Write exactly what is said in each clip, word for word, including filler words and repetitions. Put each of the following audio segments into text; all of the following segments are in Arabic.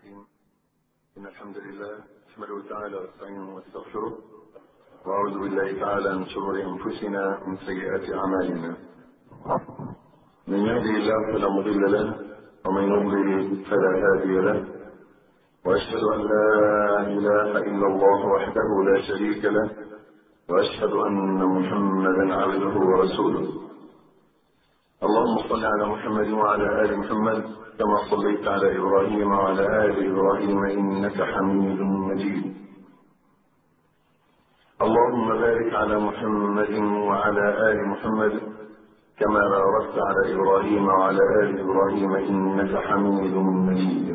الرحيم. إن الحمد لله نحمده تعالى ونستعينه ونستغفره، وأعوذ بالله تعالى من شرور أنفسنا ومن سيئات أعمالنا. من يهده الله فلا مضل له، ومن يضلل فلا هادي له، وأشهد أن لا إله إلا الله وحده لا شريك له، وأشهد أن محمدا عبده ورسوله. اللهم صل على محمد وعلى آل محمد كما صليت على إبراهيم وعلى آل إبراهيم إنك حميد مجيد. اللهم بارك على محمد وعلى آل محمد كما باركت على إبراهيم وعلى آل إبراهيم إنك حميد مجيد.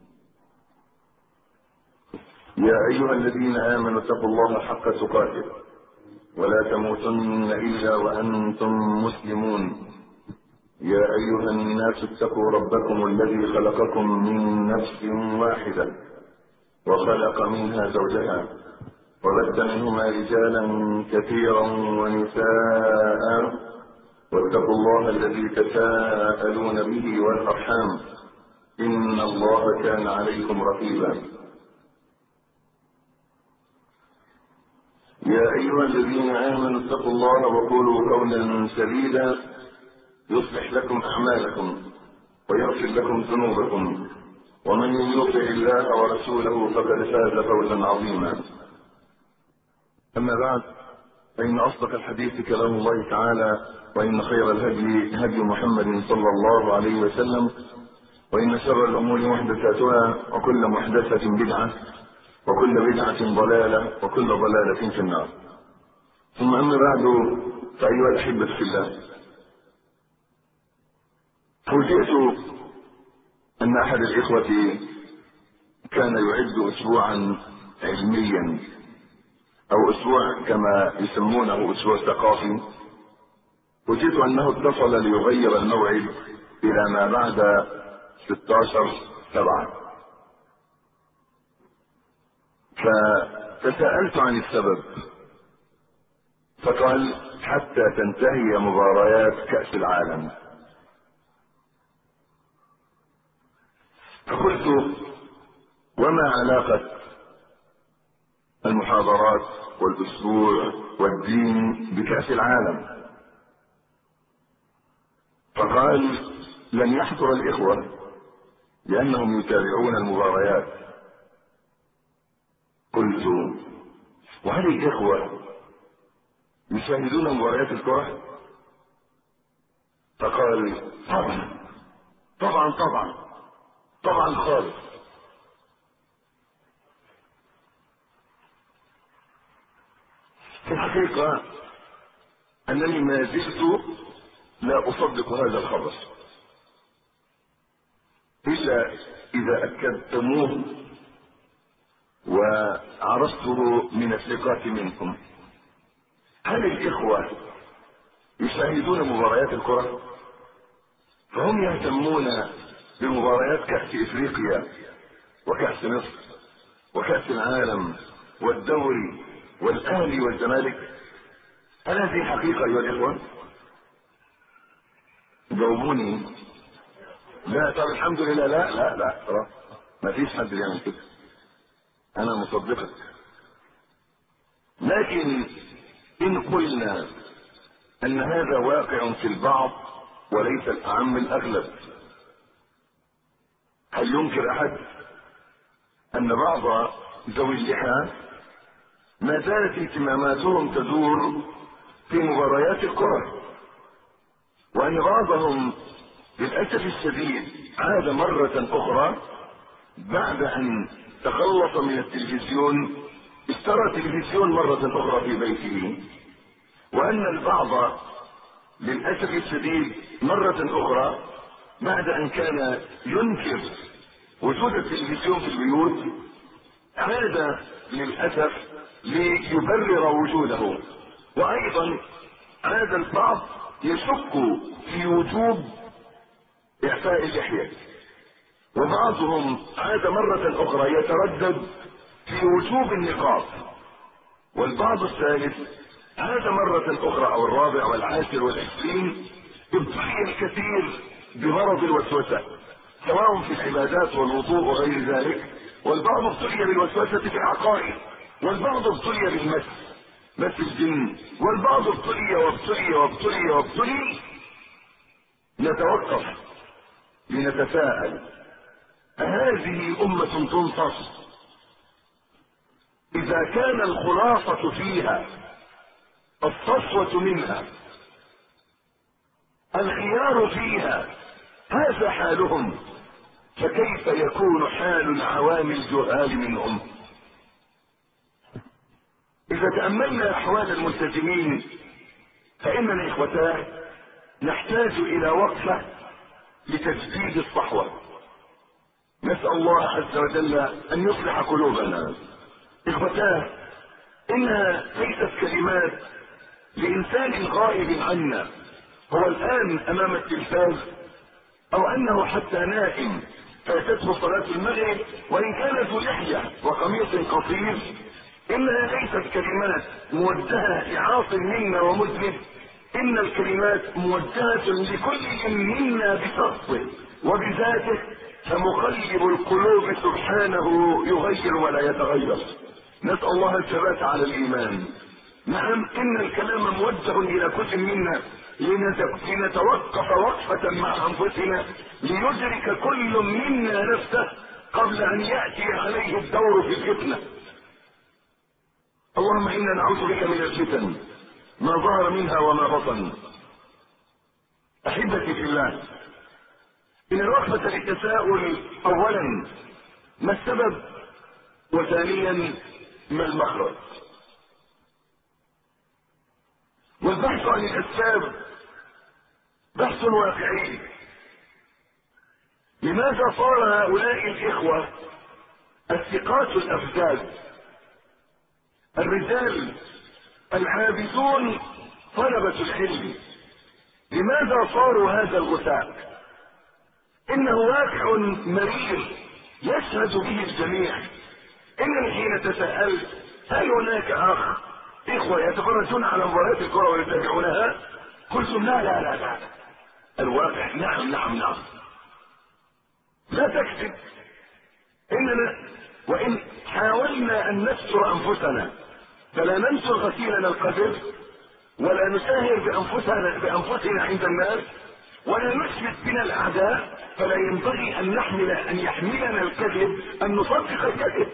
يا أيها الذين آمنوا اتقوا الله حق تقاته ولا تموتن إلا وأنتم مسلمون. يا أيها الناس اتقوا ربكم الذي خلقكم من نفس واحدة وخلق منها زوجها وبث منهما رجالا كثيرا ونساء، واتقوا الله الذي تساءلون به والأرحام إن الله كان عليكم رقيبا. يا أيها الذين آمنوا اتقوا الله وقولوا قولا سديدا يصلح لكم أعمالكم ويغفر لكم ذنوبكم، ومن يطع الله ورسوله فقد فاز فوزا عظيما. أما بعد، فإن أصدق الحديث كلام الله تعالى، وإن خير الهدي هدي محمد صلى الله عليه وسلم، وإن شر الأمور محدثاتها، وكل محدثة بدعة، وكل بدعة ضلالة، وكل ضلالة في النار. ثم أما بعد، فأيها الأحبة في الله، فوجئت أن أحد الإخوة كان يعد أسبوعا علميا، أو أسبوع كما يسمونه أسبوع ثقافي. وجدت أنه اتصل ليغير الموعد إلى ما بعد ستة عشر سبعة، فتساءلت عن السبب، فقال حتى تنتهي مباريات كأس العالم. فقلت وما علاقة المحاضرات والأسبوع والدين بكأس العالم؟ فقال لن يحضر الإخوة لأنهم يتابعون المباريات. قلت وهل الإخوة يشاهدون مباريات الكرة؟ فقال طبعا طبعا طبعا طبعا خالص. في الحقيقة أنني ما زلت لا أصدق هذا الخبر إلا إذا أكدتموه وعرفته من الثقات منكم. هل الإخوة يشاهدون مباريات الكرة؟ فهم يهتمون بمباريات كأس إفريقيا وكأس مصر وكأس العالم والدوري والأهلي والزمالك؟ هل هذه حقيقة أيها الإخوة؟ جاوبوني. لا، طب الحمد لله. لا لا لا خلاص، ما فيش حد يعمل كده، أنا مصدقك. لكن إن قلنا أن هذا واقع في البعض وليس الأعم الأغلب، هل ينكر أحد أن بعض ذوي اللحى ما زالت اهتماماتهم تدور في مباريات الكرة، وأن بعضهم للأسف الشديد عاد مرة أخرى بعد أن تخلص من التلفزيون اشترى تلفزيون مرة أخرى في بيته، وأن البعض للأسف الشديد مرة أخرى بعد أن كان ينكر وجود التلفزيون في البيوت عاد للأسف ليبرر وجوده. وأيضا عاد البعض يشك في وجوب إعفاء اللحية، وبعضهم عاد مرة أخرى يتردد في وجوب النقاب، والبعض الثالث عاد مرة أخرى أو الرابع والعاشر والعشرين ابتلي الكثير بمرض الوسوسة، سواء في العبادات والوضوء وغير ذلك، والبعض ابتلي بالوسوسة في العقائد، والبعض ابتلي بالمس مس الجن، والبعض ابتلي وابتلي وابتلي وابتلي. نتوقف لنتساءل: أهذه أمة تنصف إذا كان الخلاصة فيها الصفوة منها، الخيار فيها هذا حالهم، فكيف يكون حال العوام الجهال منهم؟ إذا تأملنا أحوال الملتزمين فإننا إخوتاه نحتاج إلى وقفة لتجديد الصحوة. نسأل الله عز وجل أن يصلح قلوبنا. إخوتاه، إنها ليست كلمات لإنسان غائب عنا، هو الآن أمام التلفاز، أو أنه حتى نائم فاتته صلاة المغرب وإن كان ذو لحية وقميص قصير. إنها ليست كلمات موجهة لعاص منا ومذنب، إن الكلمات موجهة لكل منا بشخصه وبذاته، فمقلب القلوب سبحانه يغير ولا يتغير. نسأل الله الثبات على الإيمان. نعم، إن الكلام موجه إلى كل منا لنتوقف وقفة مع أنفسنا ليدرك كل منا نفسه قبل أن يأتي عليه الدور في الفتنة. اللهم إنا نعوذ بك من الفتن ما ظهر منها وما بطن. أحبتي في الله، إن الوقفة للتساؤل: أولا ما السبب؟ وثانيا ما المخرج؟ والبحث عن الأسباب بحث واقعي. لماذا صار هؤلاء الإخوة الثقات الأفزاز، الرجال العابدون طلبة العلم، لماذا صاروا هذا الغثاء؟ إنه واقع مرير يشهد به الجميع. إنني حين تساءلت هل هناك أخ إخوة يتفرجون على مباريات الكرة ويتابعونها؟ قلتم لا لا لا لا. الواقع نعم نعم نعم، لا تكذب. إننا وإن حاولنا أن نستر أنفسنا فلا ننشر غسيلنا القدر، ولا نساهر بأنفسنا بأنفسنا عند الناس، ولا نثبت بنا الأعداء، فلا ينبغي أن نحمل أن يحملنا الكذب أن نصدق الكذب.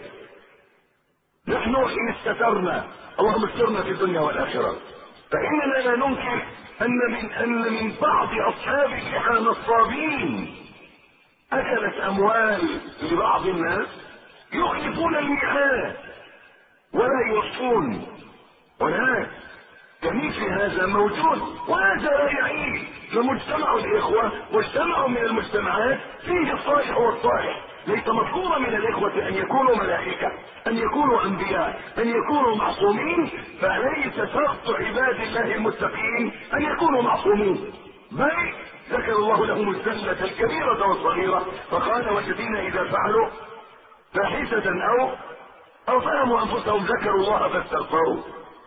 نحن إن استترنا، اللهم استرنا في الدنيا والآخرة، فإننا لا ننكر أن من أن من بعض أصحاب اللحى نصابين أكلت أموال لبعض الناس يخلفون الميعاد ولا يوفون، وناس كمثل هذا موجود، وهذا لا يعيب. فمجتمع الإخوة مجتمع من المجتمعات فيه الصالح والصالح. ليس مطلوب من الإخوة أن يكونوا ملائكة، أن يكونوا أنبياء، أن يكونوا معصومين، فليس شرط عباد الله المتقين أن يكونوا معصومين، بل ذكر الله لهم الزلة الكبيرة والصغيرة، فقال: والذين إذا فعلوا فاحشة أو أو ظلموا أنفسهم ذكروا الله فاستغفروا.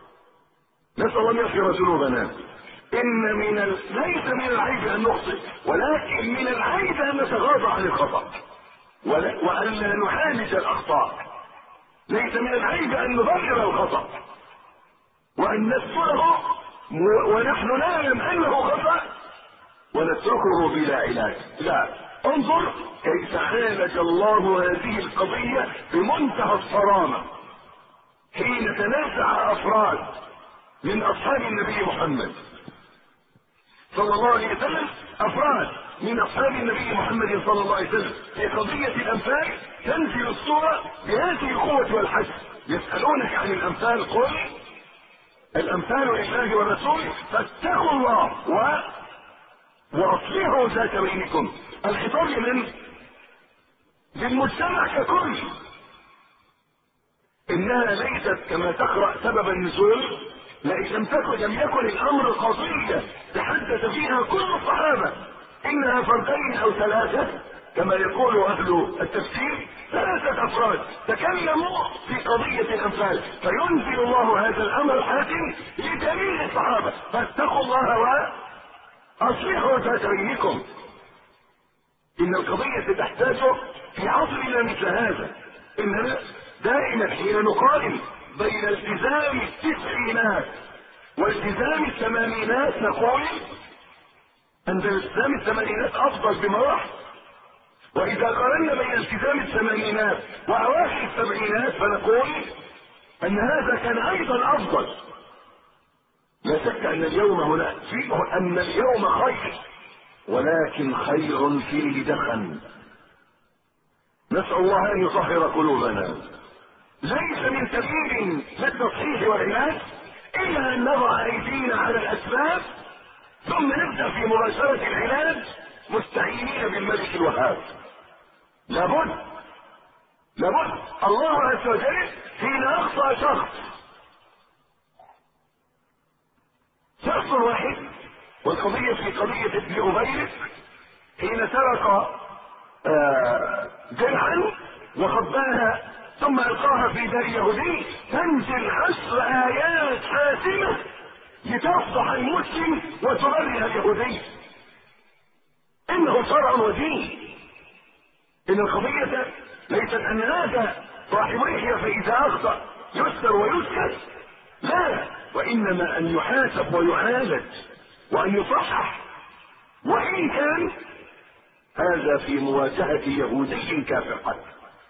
نسأل الله أن يغفر ذنوبنا. إن من ال... ليس من العيب أن نخطئ، ولكن من العيب أن نتغاضى عن الخطأ ولا... وأن لا نعالج الأخطاء. ليس من العيب أن نبرر الخطأ وأن نستره و... ونحن نعلم أنه خطأ ونتركه بلا علاج. لا، انظر كيف عالج الله هذه القضية بمنتهى الصرامة حين تنازع أفراد من أصحاب النبي محمد صلى الله عليه وسلم، أفراد من أصحاب النبي محمد صلى الله عليه وسلم في قضية الأنفال. تنزل الصورة بهذه القوة والحج. يسألونك عن الأنفال، قل الأنفال لله والرسول فاتقوا الله و وأصلحوا ذات بينكم. الخطاب لمن؟ للمجتمع ككل. إنها ليست كما تقرأ سبب النزول، لئن لم تكن لم يكن الأمر قضية تحدث فيها كل الصحابة، إنها فردين أو ثلاثة كما يقول أهل التفسير، ثلاثة أفراد تكلموا في قضية الأنفال، فينزل الله هذا الأمر الحاسم لجميع الصحابة: فاتقوا الله وأصلحوا ذات بينكم. ان القضية تحتاج في عصرنا مثل هذا اننا دائما حين نقارن بين التزام التسعينات والتزام الثمانينات نقول ان التزام الثمانينات افضل بمراحل، واذا قارنا بين التزام الثمانينات واواخر السبعينات فنقول ان هذا كان ايضا افضل. لا شك ان اليوم هنا فيه ان اليوم خير، ولكن خير فيه دخن. نسأل الله ان يطهر قلوبنا. ليس من سبيل للتصحيح والعلاج الا ان نضع ايدينا على الاسباب ثم نبدا في مباشره العلاج مستعينين بالملك الوهاب. لابد لابد الله عز وجل حين اخطا شخص شخص واحد، والقضيه في قضيه ابن ابي حين سرق درعا وخباها ثم القاها في دار يهودي، تنزل عشر ايات حاسمه لتفضح المسلم وتبرئ اليهودي. انه شرع ودين. ان القضيه ليست ان هذا صاحب لحيه فاذا اخطا يستر ويسكت، لا، وانما ان يحاسب ويعالج وان يصحح، وان كان هذا في مواجهه يهودي كافر قد.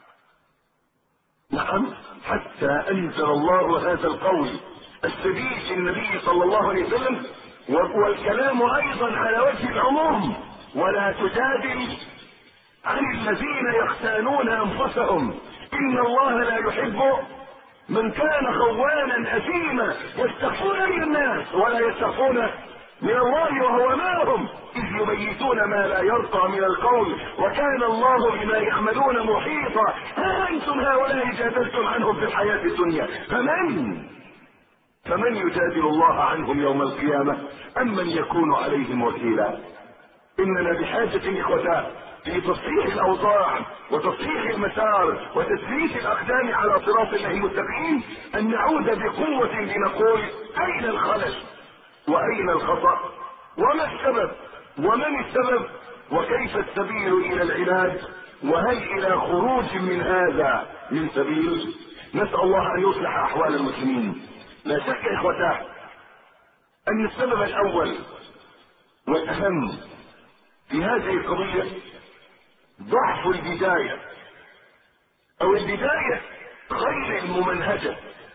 نعم، حتى انزل الله هذا القول السديد للنبي صلى الله عليه وسلم، والكلام ايضا على وجه العموم: ولا تجادل عن الذين يختانون انفسهم ان الله لا يحب من كان خوانا اثيما يستخفون من الناس ولا يستخفون من الله وهو معهم اذ يبيتون ما لا يرضى من القول وكان الله بما يعملون محيطا. ها انتم هؤلاء جادلتم عنهم في الحياه الدنيا، فمن فمن يجادل الله عنهم يوم القيامه ام من يكون عليهم وكيلا؟ اننا بحاجه اخوتنا في تصحيح الاوضاع وتصحيح المسار وتثبيت الاقدام على صراط الله المستقيم، ان نعود بقوه لنقول اين الخلل واين الخطا وما السبب ومن السبب وكيف السبيل الى العلاج، وهل الى خروج من هذا من سبيل؟ نسال الله ان يصلح احوال المسلمين. لا شك اخوتاه ان السبب الاول والاهم في هذه القضيه ضعف البدايه او البدايه غير الممنهجه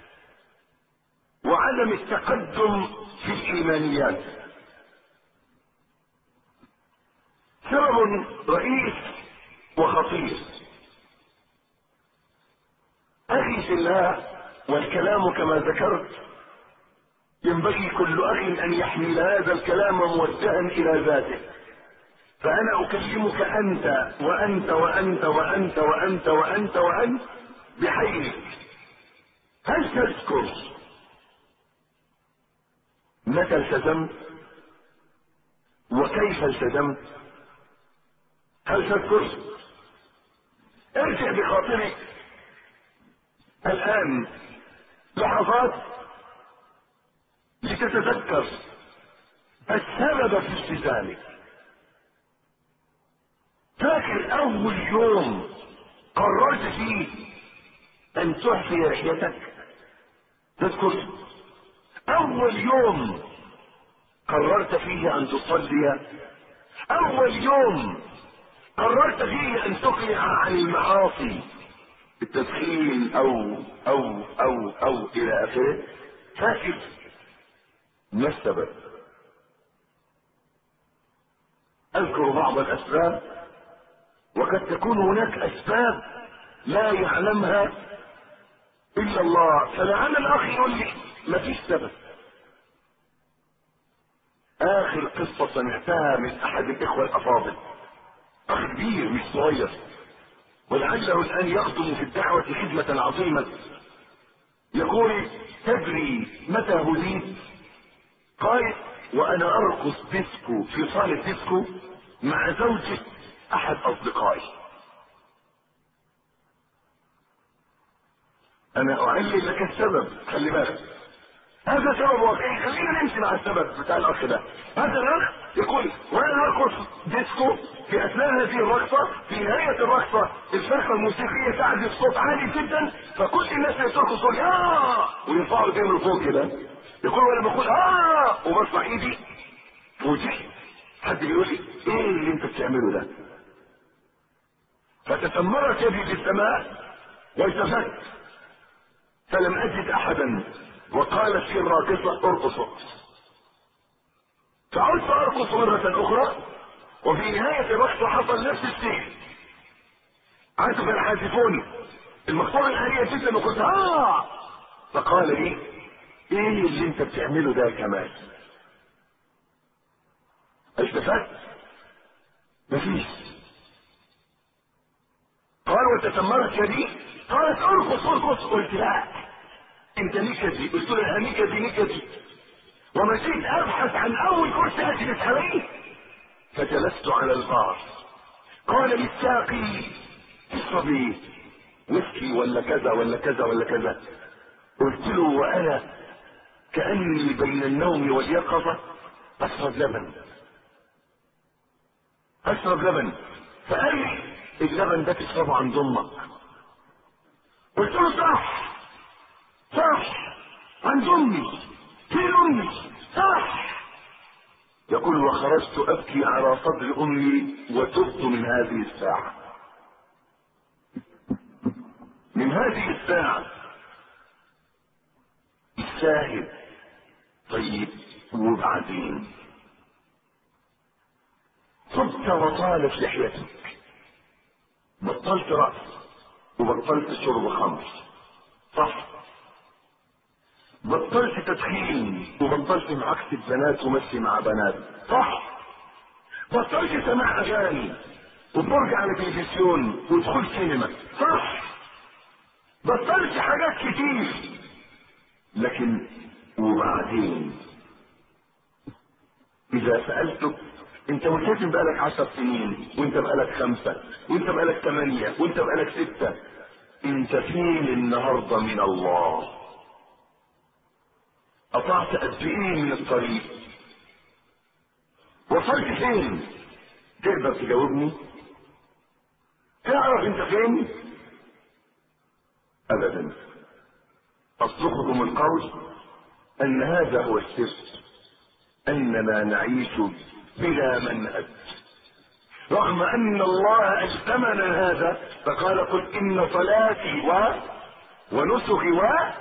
وعدم التقدم في الايمانيات. سبب رئيس وخطير. اخي في الله، والكلام كما ذكرت ينبغي كل اخ ان يحمل هذا الكلام موجها الى ذاته. فانا اكلمك انت وانت وانت وانت وانت وانت وانت بحيرك. هل تذكر متى التزمت وكيف التزمت؟ هل تذكر؟ ارجع بخاطرك الان لحظات لتتذكر السبب في التزامك. فاكر اول يوم قررت فيه ان تحفي لحيتك؟ تذكر اول يوم قررت فيه ان تصلي؟ اول يوم قررت فيه ان تقلع عن المعاصي، التدخين او او او او الى اخره؟ فاكر؟ ما السبب؟ اذكر بعض الاسباب، وقد تكون هناك اسباب لا يعلمها الا الله. فلعل الاخ يقول لي ما فيش سبب. اخر قصة سمعتها من احد الاخوة الافاضل، اخ كبير مش صغير، ولعله الان يخدم في الدعوة خدمة عظيمة، يقول: تدري متى هديت؟ قال: وانا ارقص ديسكو في صالة ديسكو مع زوجة احد اصدقائي. انا اعلم لك السبب، خلي بالك. هذا سبب واقعي. خلينا نمشي مع السبب بتاع الاخ ده. هذا الاخ يقول وانا ارقص ديسكو، في اثناء هذه الرقصه في نهايه الرقصه الفرقه الموسيقيه تعزف صوت عالي جدا، فكل الناس اللي بترقص يقول اه ويرفعوا ايديهم لفوق كده. يقول وانا بقول اه وبرفع ايدي فوجئت حد بيقول لي ايه اللي انت بتعمله ده؟ فتسمرت يدي في السماء والتفت فلم اجد احدا، وقالت لي الراقصه ارقص ارقص. فعدت ارقص مره اخرى، وفي نهايه الرقصه حصل نفس الشيء. عزف العازفون المقطوعه العاليه جدا وقلت اه، فقال لي ايه اللي انت بتعمله ده يا كمال؟ التفت مفيش. قال وتسمرت يدي، قالت ارقص ارقص. قلت لا انت نكدي. قلت لها نكدي نكدي، ومشيت ابحث عن اول كرسي اجلس عليه، فجلست على البار. قال للساقي اشربي ويسكي ولا كذا ولا كذا ولا كذا. قلت له وانا كاني بين النوم واليقظه اشرب لبن اشرب لبن. فقال لي اللبن ده تشربه عند امك. قلت له صح صح عند امي، فين امي؟ صح. يقول وخرجت ابكي على صدر امي وتبت من هذه الساعه. من هذه الساعه الشاهد. طيب وبعدين صبت وطالت لحيتك، بطلت رأس وبطلت شرب خمر، صح؟ بطلت تدخين وبطلت معاكسة بنات ومشي مع بنات، صح؟ بطلت سماع اغاني وتفرج على تلفزيون وتدخل سينما، صح؟ بطلت حاجات كتير. لكن وبعدين اذا سألتك انت ملتزم بقالك عشر سنين وانت بقالك خمسة وانت بقالك ثمانية وانت بقالك ستة، انت فين النهاردة من الله؟ قطعت قد ايه من الطريق؟ وصلت فين؟ تقدر تجاوبني؟ تعرف انت فين؟ ابدا. اصدقكم القول ان هذا هو السر، اننا نعيش بلا منهج، رغم ان الله الزمنا هذا فقال قل ان صلاتي و ونسكي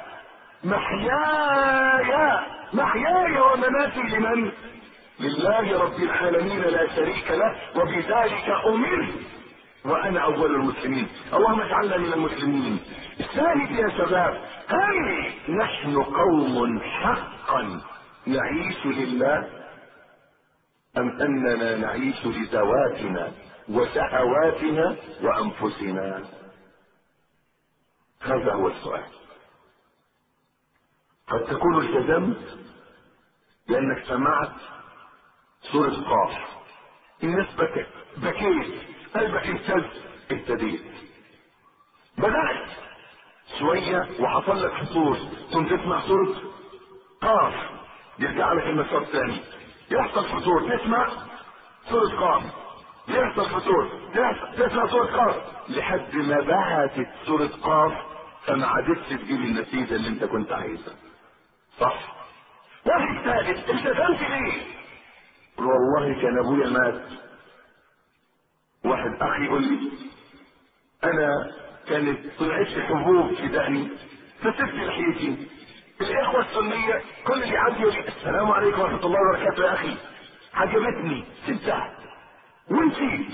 ومحياي محياي ومماتي لمن؟ لله رب العالمين لا شريك له، وبذلك امرت وانا اول المسلمين. اللهم اجعلنا من المسلمين. الثالث يا شباب، هل نحن قوم حقا نعيش لله ام اننا نعيش لذواتنا وشهواتنا وانفسنا؟ هذا هو السؤال. قد تكون التزمت لانك سمعت سورة قاف، الناس بكت بكيت قلبك اهتز اهتديت. بدأت شوية وحصل لك فطور ثم تسمع سورة قاف يرجع لك المسار ثاني، يحصل فطور تسمع سورة قاف، يحصل فطور تسمع سورة قاف، لحد ما بهتت سورة قاف فما عادتش تجيب النتيجة اللي انت كنت عايزها، صح؟ واحد ثالث التزمت ليه؟ والله كان ابويا مات. واحد اخي يقول لي انا كانت طلعت لي حبوب في دقني فسبت لحيتي. الاخوه السنيه كل اللي عندي يقول لي السلام عليكم ورحمه الله وبركاته يا اخي، عجبتني سبتها ونسيت.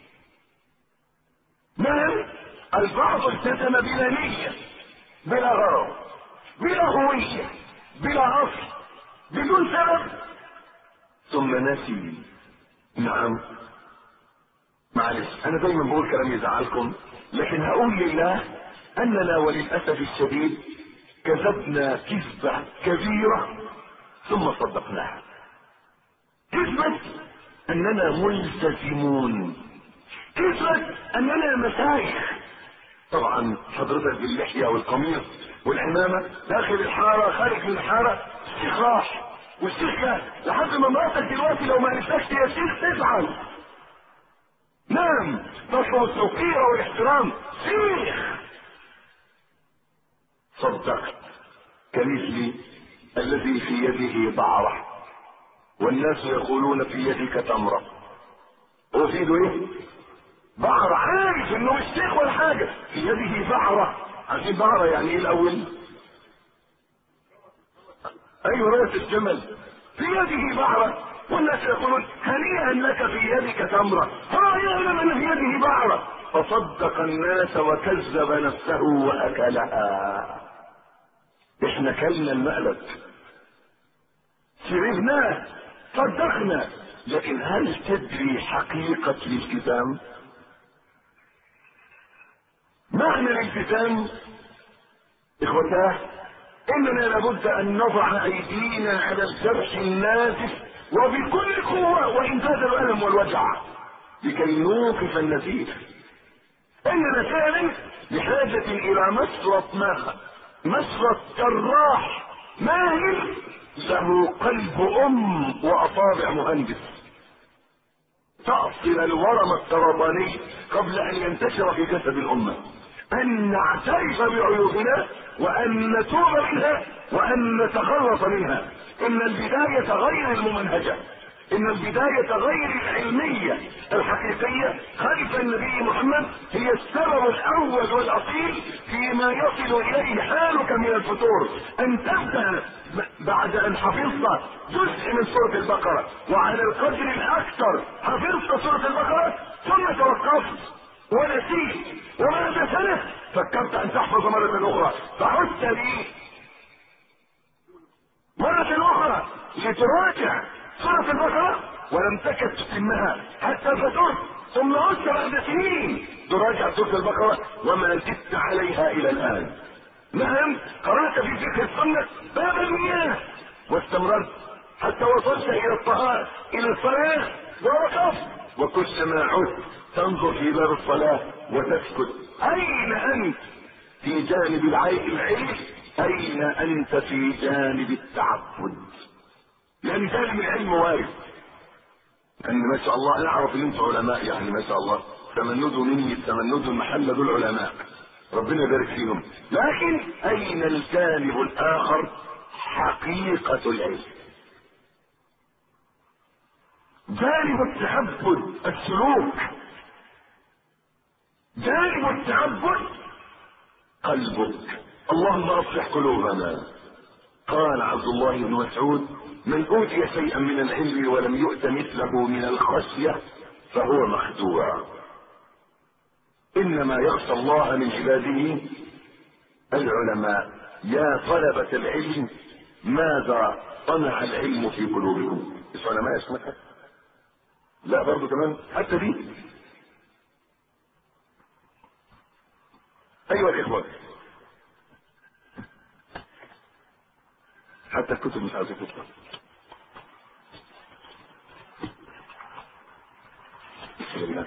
نعم البعض التزم بلا نيه بلا غرض بلا هويه بلا اصل بدون سبب ثم نسي. نعم معلش انا دايما بقول كلام يزعلكم، لكن هقول لله اننا وللاسف الشديد كذبنا كذبة كبيرة ثم صدقناها. كذبة اننا ملتزمون، كذبة اننا مشايخ، طبعا حضرتك باللحية والقميص والعمامة داخل الحارة، خارج من الحارة الشيخ راح، والشيخ جه، لحد ما مراتك دلوقتي لو ما قلتلكش يا شيخ تزعل. نعم، تطلب التوقير والاحترام شيخ. صدقت، كمثل الذي في يده بعرة والناس يقولون في يدك تمرة، هو في يده ايه؟ بعرة، عارف انه مش شيخ ولا حاجة، في يده بعرة. عارفين بعرة يعني ايه الاول؟ ايوه راس الجمل، في يده بعرة والناس يقولون هنيئا لك في يدك تمرة، هو يعلم ان في يده بعرة، فصدق الناس وكذب نفسه واكلها. احنا كلنا المقلب، شربناه، صدقنا، لكن هل تدري حقيقة الالتزام؟ معنى الالتزام اخوتاه اننا لابد ان نضع ايدينا على الجرح النازف وبكل قوة وان زاد الالم والوجع لكي نوقف النزيف. اننا فعلا بحاجة الى مسرة ماء، مسرة جراح ماهر له قلب ام واصابع مهندس، تأصل الورم السرطاني قبل ان ينتشر في جسد الامة، ان نعترف بعيوبنا وان نتوب منها وان نتخلص منها. ان البداية غير الممنهجة، ان البداية غير العلمية الحقيقية خلف النبي محمد هي السبب الاول والاصيل فيما يصل اليه حالك من الفتور. ان تبدأ بعد ان حفظت جزء من سورة البقرة وعلى القدر الاكثر حفظت سورة البقرة ثم توقفت ونسيت وبعد سنة فكرت ان تحفظ مرة اخرى، فعدت لي مرة اخرى لتراجع سورة البقرة ولم تكد تتمها حتى فترت، ثم عدت بعد سنين تراجع سورة البقرة وما زدت عليها الى الان. نعم، قرأت في فقه السنة باب المياه واستمررت حتى وصلت الى الطهارة الى الصلاة ووقفت، وكلما عدت تنظر في باب الصلاة وتسكت. اين انت في جانب العلم؟ اين انت في جانب التعبد؟ يعني جانب العلم وارد، يعني ما شاء الله نعرف ان انتم علماء، يعني ما شاء الله تمندوا مني التمند المحمد العلماء، ربنا يبارك فيهم، لكن اين الجانب الاخر؟ حقيقة العلم، جانب التعبد، السلوك، جانب التعبد قلبك. اللهم اصلح قلوبنا. قال عبد الله بن مسعود من اوتي شيئا من العلم ولم يؤت مثله من الخشية فهو مخدوع. انما يخشى الله من عباده العلماء. يا طلبة العلم ماذا صنع العلم في قلوبكم؟ مش علماء اسمك؟ لا برضو كمان حتى دي. ايها الاخوة، حتى الكتب مش عايزة تطلع. بسم الله.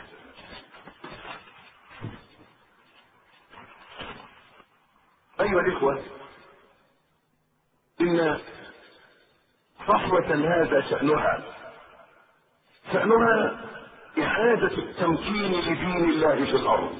ايها الاخوة، ان صحوة هذا شأنها شأنها اعادة التمكين لدين الله في الارض،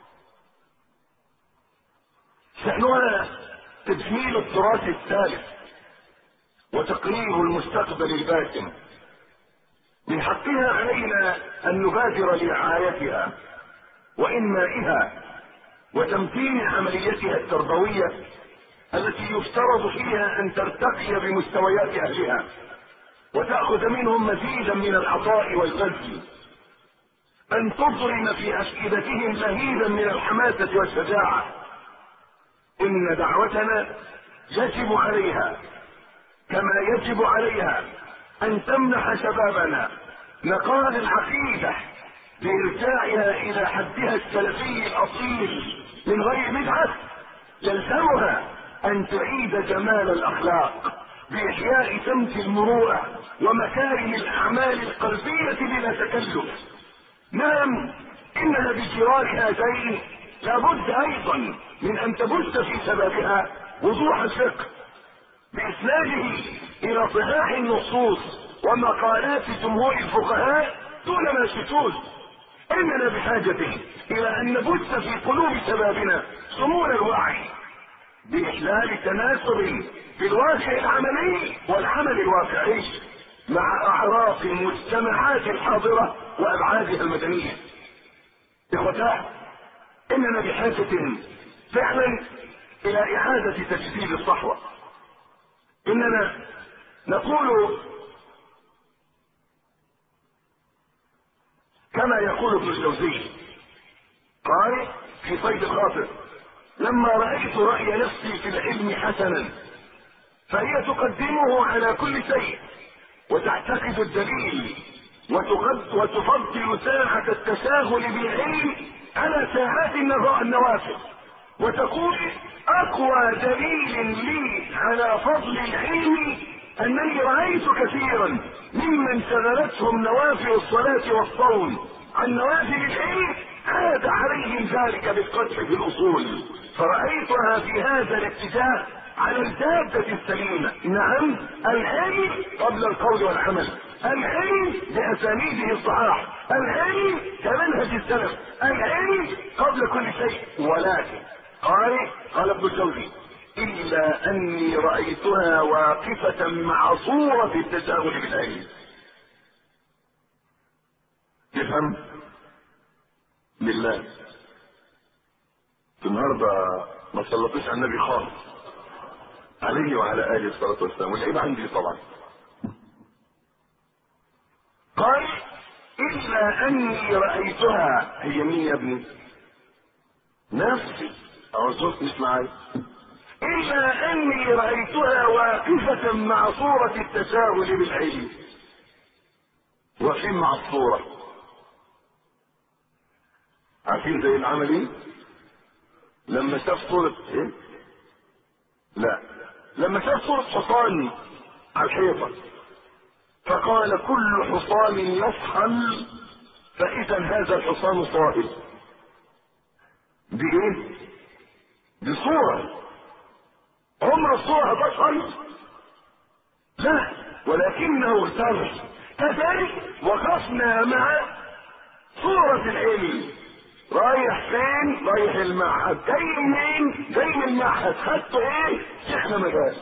شأنها تجميل التراث الثالث وتقريب المستقبل الباسم. من حقها علينا ان نبادر لرعايتها وانمائها وتمكين عمليتها التربوية التي يفترض فيها ان ترتقي بمستويات اهلها وتأخذ منهم مزيدا من العطاء والبذل، ان تضرم في افئدتهم لهيبا من الحماسة والشجاعة. ان دعوتنا يجب عليها كما يجب عليها ان تمنح شبابنا نقال العقيدة بارجاعها الى حدها السلفي الاصيل من غير بدعة. يلزمها ان تعيد جمال الاخلاق باحياء سمت المروءة ومكارم الاعمال القلبية بلا تكلف. نعم، انها بجوار هذين لابد ايضا من ان تبث في سببها وضوح الفقه باسناده الى صحاح النصوص ومقالات جمهور الفقهاء دون ما شذوذ. اننا بحاجة الى ان نبث في قلوب شبابنا سمو الوعي باحلال تناسب في الواقع العملي والعمل الواقعي مع اعراف المجتمعات الحاضرة وابعادها المدنية. اخوتاه، اننا بحاجة فعلا الى اعادة تجديد الصحوة. اننا نقول كما يقول ابن الجوزي قال في صيد الخاطر: لما رأيت رأي نفسي في العلم حسنا فهي تقدمه على كل شيء وتعتقد الدليل وتفضل ساعة التساهل بالعلم على ساعات النوافل، وتقول: اقوى دليل لي على فضل العلم انني رأيت كثيرا ممن شغلتهم نوافل الصلاة والصوم عن نوافل العلم عاد عليهم ذلك بالقدح في الاصول، فرأيتها في هذا الاتجاه على الجادة السليمة. نعم، العلم قبل القول والعمل، العلم باسانيده الصحاح، العلم كمنهج السلف، العلم قبل كل شيء. ولكن قال قال ابن الجوزي: الا اني رأيتها واقفة مع صورة التساهل بالعلم. تفهم؟ بالله النهارده ما صلتوش على النبي خالص عليه وعلى اله الصلاه والسلام، والعيب عندي طبعا. قال: الا اني رايتها. هي مين يا ابني؟ نفسي او صوت مش معايا. الا اني رايتها واقفه مع صوره التساهل بالعلم. واقفين مع الصوره، عارفين زي العملي لما شاف صورة ايه؟ لا، لما شاف صورة حصان على الحيطة فقال: كل حصان يصحل فاذا هذا الحصان صائل. دي ايه؟ دي صورة. عمر الصورة هتصحل؟ لا، ولكنه اغتر. كذلك وقفنا مع صورة العلم. رايح فين؟ رايح المعهد. جاي منين؟ جاي من المعهد. خدته ايه؟ شيخنا ما جاش.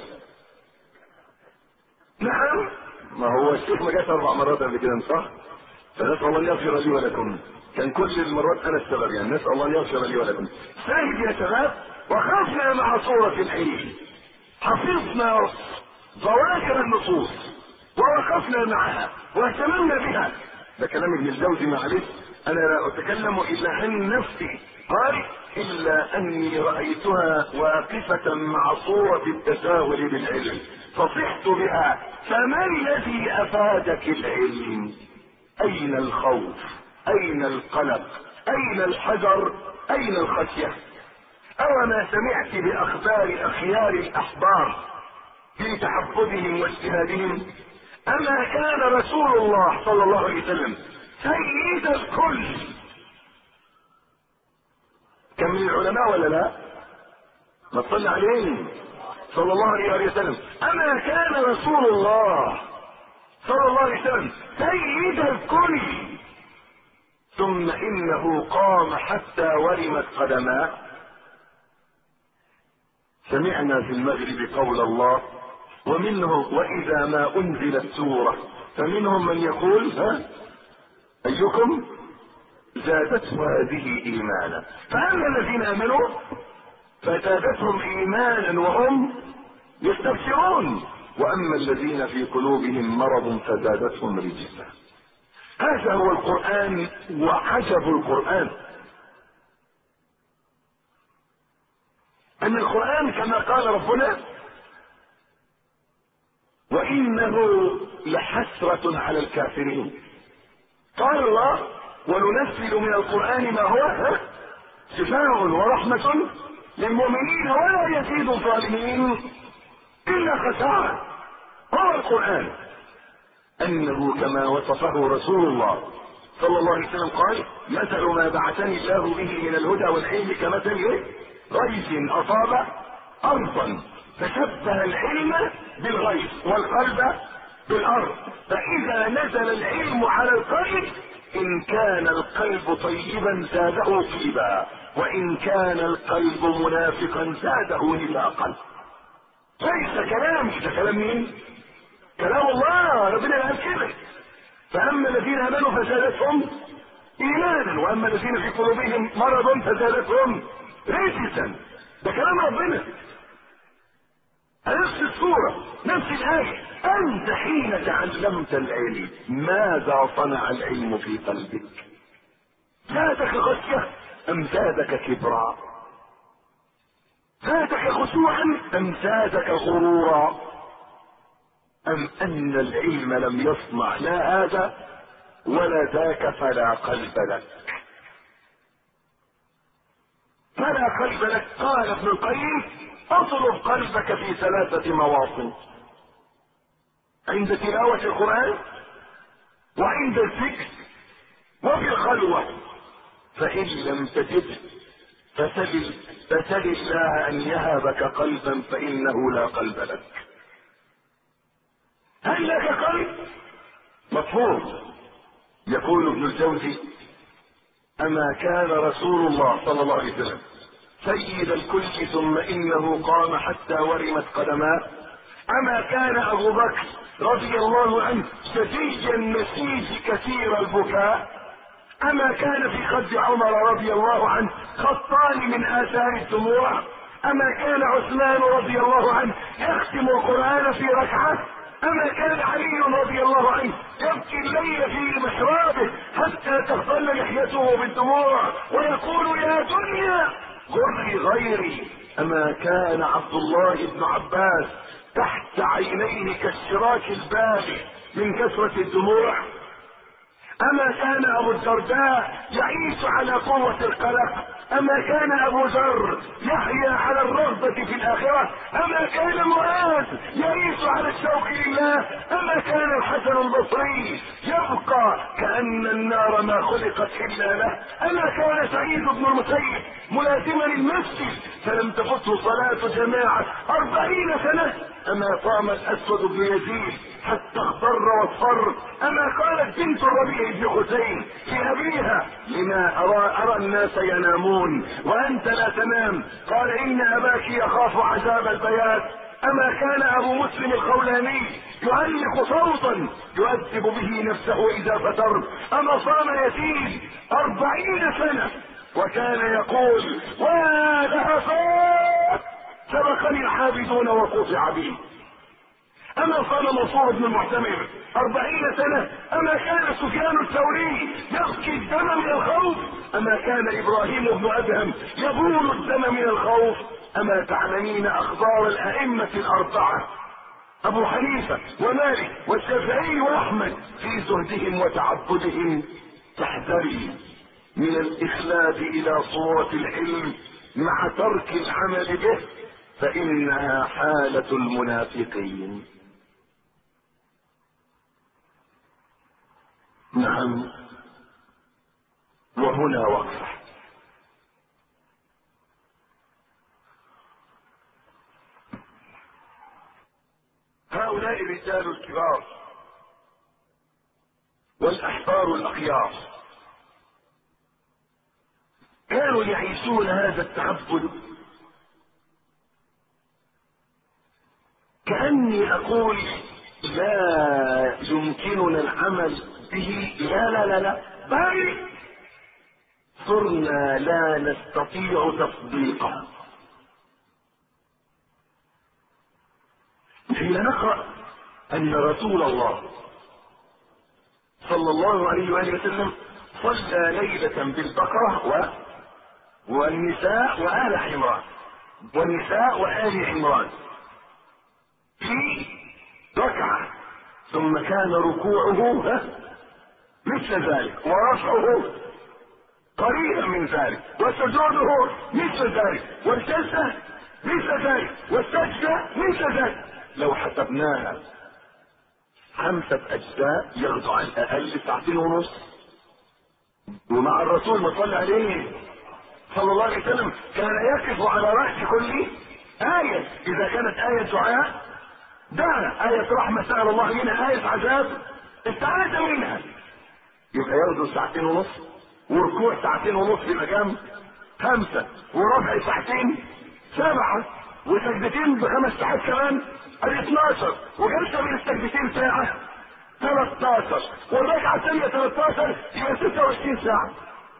نعم، ما هو الشيخ ما جاش اربع مرات قبل كده، صح؟ فنسال الله ان يغفر لي ولكم. كان كل المرات انا السبب، يعني نسال الله ان يغفر لي ولكم. شاهد يا شباب، وقفنا مع صورة العلم، حفظنا ظواهر النصوص ووقفنا معها واهتممنا بها. ده كلام ابن الجوزي، معلش انا لا اتكلم الا عن نفسي. قال: الا اني رايتها واقفة مع صورة التساهل بالعلم فصحت بها. فما الذي افادك العلم؟ اين الخوف؟ اين القلق؟ اين الحذر؟ اين الخشية؟ اوما سمعت باخبار اخيار الاحبار في تحفظهم واجتهادهم؟ اما كان رسول الله صلى الله عليه وسلم سيد الكل؟ كان من العلماء ولا لا؟ ما تصلي عليه صلى الله عليه وسلم. اما كان رسول الله صلى الله عليه وسلم سيد الكل ثم انه قام حتى ورمت قدماه. سمعنا في المغرب قول الله: ومنهم واذا ما انزلت سورة فمنهم من يقول: ها ايكم زادته هذه ايمانا. فاما الذين امنوا فزادتهم ايمانا وهم يستبشرون، واما الذين في قلوبهم مرض فزادتهم رجسا. هذا هو القرآن وعجب القرآن، ان القرآن كما قال ربنا: وانه لحسرة على الكافرين. قال الله: وننزل من القرآن ما هو شفاء ورحمة للمؤمنين ولا يزيد الظالمين الا خسارة. هو القرآن انه كما وصفه رسول الله صلى الله عليه وسلم قال: مثل ما بعثني الله به من الهدى والعلم كمثل ايه؟ غيث اصاب ارضا فشبه العلم بالغيث والقلب بالارض. فاذا نزل العلم على القلب ان كان القلب طيبا زاده طيبا، وان كان القلب منافقا زاده نفاقا. ليس كلام، ده كلام مين؟ كلام الله. ربنا قال كده: فاما الذين امنوا فزادتهم ايمانا واما الذين في قلوبهم مرض فزادتهم رجسا. ده كلام ربنا. نفس الصورة نفس الآية. أنت حين تعلمت العلم ماذا صنع العلم في قلبك؟ زادك غشية أم زادك كبرا؟ زادك خشوعا أم زادك غرورا؟ أم أن العلم لم يصنع لا هذا ولا ذاك فلا قلب لك؟ فلا قلب لك. قال ابن القيم: اطلب قلبك في ثلاثة مواطن: عند تلاوة القرآن، وعند الذكر، وفي الخلوة. فإن لم تجد فسل فسل الله أن يهبك قلبا فإنه لا قلب لك. هل لك قلب؟ مفهوم. يقول ابن الجوزي: أما كان رسول الله صلى الله عليه وسلم سيد الكل ثم إنه قام حتى ورمت قدماه؟ أما كان أبو بكر رضي الله عنه شديد النسيج كثير البكاء؟ أما كان في خد عمر رضي الله عنه خطان من آثار الدموع؟ أما كان عثمان رضي الله عنه يختم القرآن في ركعة؟ أما كان علي رضي الله عنه يبكي الليل في محرابه حتى تغطل لحيته بالدموع ويقول: يا دنيا غري غيري؟ أما كان عبد الله بن عباس تحت عينيه كالشراك الباري من كثرة الدموع؟ أما كان أبو الدرداء يعيش على قوة القلق؟ أما كان أبو ذر يحيا على الرغبة في الآخرة؟ أما كان معاذ يعيش على الشوق لله؟ أما كان الحسن البصري يبقى كأن النار ما خلقت إلا له؟ أما كان سعيد بن المسيب ملازما المسجد فلم تفته صلاة جماعة أربعين سنة؟ أما قام الأسود بن يزيد حتى اخضر واصفر؟ أما قالت بنت الربيع بن حسين في أبيها: لما أرى, أرى الناس ينامون وأنت لا تنام؟ قال: إن أباك يخاف عذاب البيات. أما كان أبو مسلم الخولاني يعلق صوتا يؤدب به نفسه إذا فتر؟ أما صام يزيد أربعين سنة وكان يقول: وهذا فات سبقني الحابدون وقطع بي؟ أما صام منصور بن المعتمر أربعين سنة؟ أما كان سفيان الثوري يبكي الدم من الخوف؟ أما كان إبراهيم بن أدهم يبول الدم من الخوف؟ أما تعلمين أخبار الأئمة الأربعة أبو حنيفة ومالك والشافعي وأحمد في زهدهم وتعبدهم؟ تحذري من الإخلاد إلى صورة العلم مع ترك العمل به، فإنها حالة المنافقين. نعم، وهنا وقفة. هؤلاء الرجال الكبار والأحبار الأخيار كانوا يعيشون هذا التعبد كأني أقول: لا يمكننا العمل به، لا لا لا لا بل صرنا لا نستطيع تصديقه. حين نقرأ أن رسول الله صلى الله عليه وآله وسلم صلى ليلة بالبقرة و... والنساء وآل عمران والنساء وآل عمران في ركعة، ثم كان ركوعه مثل ذلك ورفعه قريبا من ذلك وسجوده مثل ذلك والجلسة مثل ذلك والسجدة مثل ذلك. لو حسبناها خمسة أجزاء ياخدوا على الأقل ساعتين ونص. ومع الرسول ما صلى عليه صلى الله عليه وسلم كان يقف على رأس كل آية. إذا كانت آية دعاء دعا، آية رحمة سأل الله منها، آية عذاب استعاذ منها. يبقى ياخدوا ساعتين ونص، وركوع ساعتين ونص يبقى كام؟ خمسة، ورفع ساعتين سبعة، وسجدتين بخمس ساعات كمان ادي اتناشر، وجلسة بين السجدتين ساعة تلتاشر، والركعة الثانية تلتاشر، يبقى ستة وعشرين ساعة.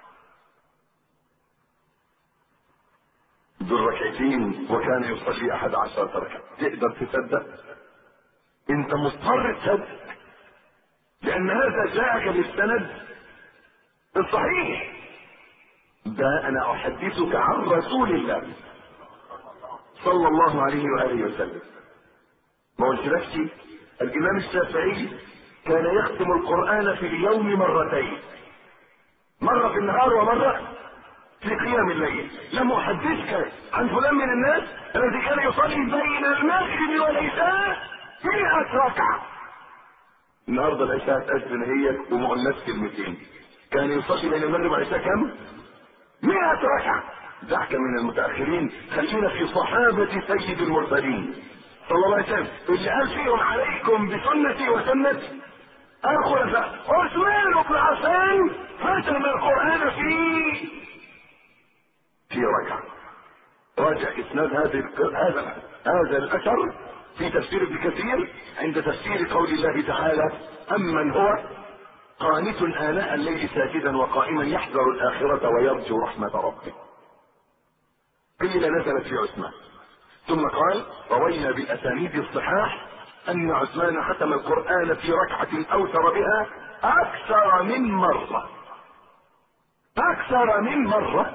دول ركعتين وكان يصلي احد عشرة ركعة. تقدر تصدق؟ انت مضطر تصدق، لان هذا جاءك بالسند الصحيح. ده انا احدثك عن رسول الله صلى الله عليه وآله وسلم. ما قلتلكش الامام الشافعي كان يختم القرآن في اليوم مرتين، مرة في النهار ومرة في قيام الليل. لم احدثك عن فلان من الناس الذي كان يصلي بين المغرب والعشاء مئة ركعة. النهارده العشاء تأذن هي وما قلناش كلمتين. كان يصلي بين المغرب والعشاء كم؟ مئة ركعة. ضحك من المتأخرين. خلينا في صحابة سيد المرسلين صلى الله عليه وسلم اللي قال فيهم عليكم بسنتي وسنة الخلفاء. عثمان بن عفان ختم القرآن في في ركعة. راجع اسناد هذا هذا هذا الاثر في تفسير ابن كثير عند تفسير قول الله تعالى: امن هو قانت آناء الليل ساجدا وقائما يحذر الآخرة ويرجو رحمة ربه. قيل نزلت في عثمان. ثم قال: روينا بالأسانيد الصحاح أن عثمان ختم القرآن في ركعة أوتر بها أكثر من مرة. أكثر من مرة.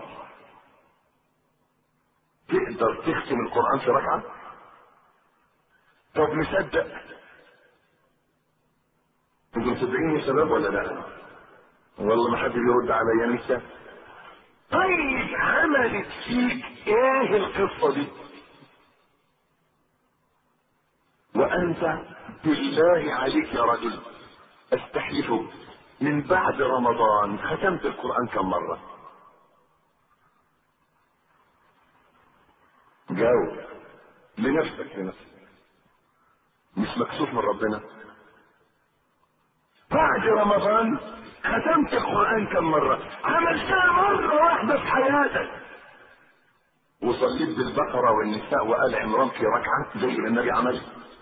تقدر تختم القرآن في ركعة؟ طب مصدق؟ انتوا مصدقين يا شباب ولا لا؟ والله ما حد بيرد عليا لسه. طيب عملت فيك ايه القصة دي؟ وانت بالله عليك يا رجل استحلفه من بعد رمضان ختمت القرآن كم مرة؟ جاوب لنفسك لنفسك. مش مكسوف من ربنا؟ بعد رمضان ختمت القرآن كم مرة؟ عملتها مرة واحدة في حياتك. وصليت بالبقرة والنساء وآل عمران في ركعة زي ما النبي عمل،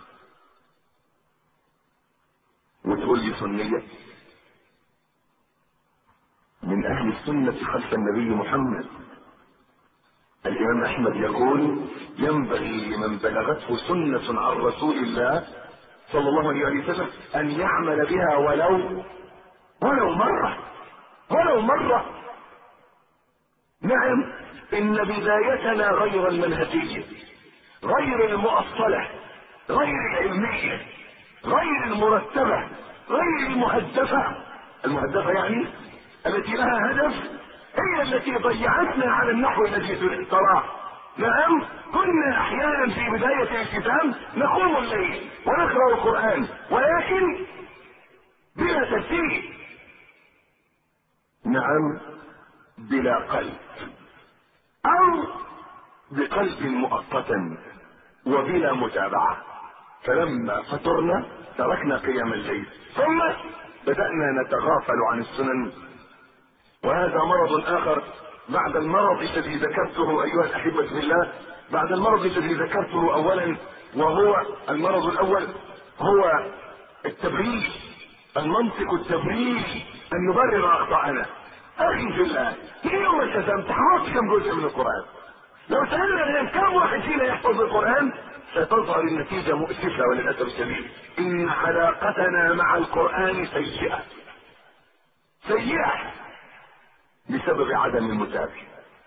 وتقول لي سنية؟ من أهل السنة خلف النبي محمد. الإمام أحمد يقول: ينبغي لمن بلغته سنة عن رسول الله صلى الله عليه وسلم أن يعمل بها ولو ولو مرة ولو مرة. نعم، إن بدايتنا غير المنهجية، غير المؤصلة، غير العلمية، غير المرتبة، غير المهدفة. المهدفة يعني التي لها هدف، هي التي ضيعتنا على النحو الذي تراه. نعم، كنا احيانا في بداية الكتاب نقوم الليل ونقرأ القرآن، ولكن بلا تفسير. نعم، بلا قلب، او بقلب مؤقتا وبلا متابعة. فلما فطرنا تركنا قيام الليل، ثم بدأنا نتغافل عن السنن. وهذا مرض آخر بعد المرض الذي ذكرته أيها الأحبة في الله. بعد المرض الذي ذكرته أولا، وهو المرض الأول هو التبرير، المنطق التبريري، أن نبرر أخطاءنا. أخي في الله، اليوم التزمت حفظت كم جزء من القرآن؟ لو سألنا الآن كم واحد فينا يحفظ القرآن ستظهر النتيجة مؤسفة وللأسف الشديد. إن علاقتنا مع القرآن سيئة سيئة بسبب عدم المتابعة.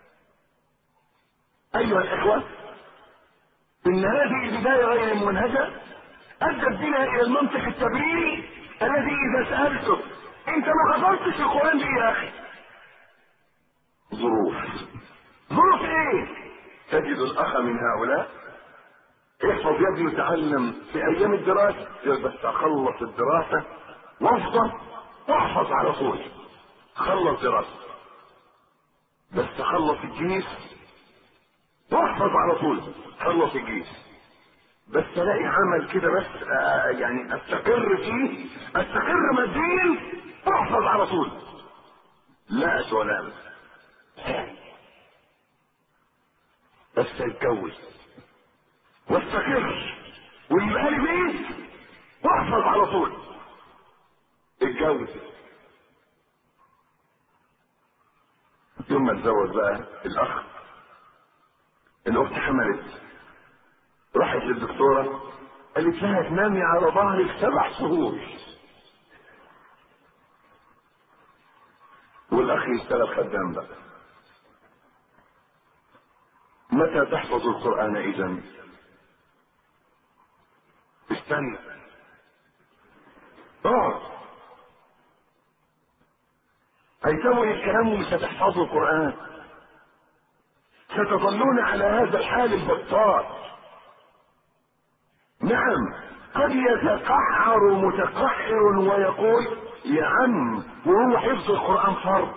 أيها الإخوة، إن هذه البداية غير المنهجة أدت بنا إلى المنطق التبريري الذي إذا سألته: أنت ما حفظتش القرآن ليه يا أخي؟ ظروف. ظروف إيه؟ تجد الأخ من هؤلاء يحفظ يا ابني وتعلم في أيام الدراسة، بس أخلص الدراسة وأفضل وأحفظ على طول. خلص دراسة، بس خلص الجيش واحفظ على طول. خلص الجيش بس الاقي عمل كده بس آه يعني استقر فيه، استقر ماديا واحفظ على طول. لا شغلانه، بس اتجوز واستقر ويبقى لي بيت واحفظ على طول. اتجوز. يوم ما اتزوج بقى الاخ، الاخت حملت، راحت للدكتوره قالت لها تنامي على ظهرك سبع شهور، والاخ يشتغل خدام بقى. متى تحفظ القرآن اذا؟ استنى، اه هيسوي الكلام ومش هتحفظوا القرآن، ستظلون على هذا الحال البطال. نعم، قد يتقعر متقعر ويقول يا عم وهو حفظ القرآن فرض؟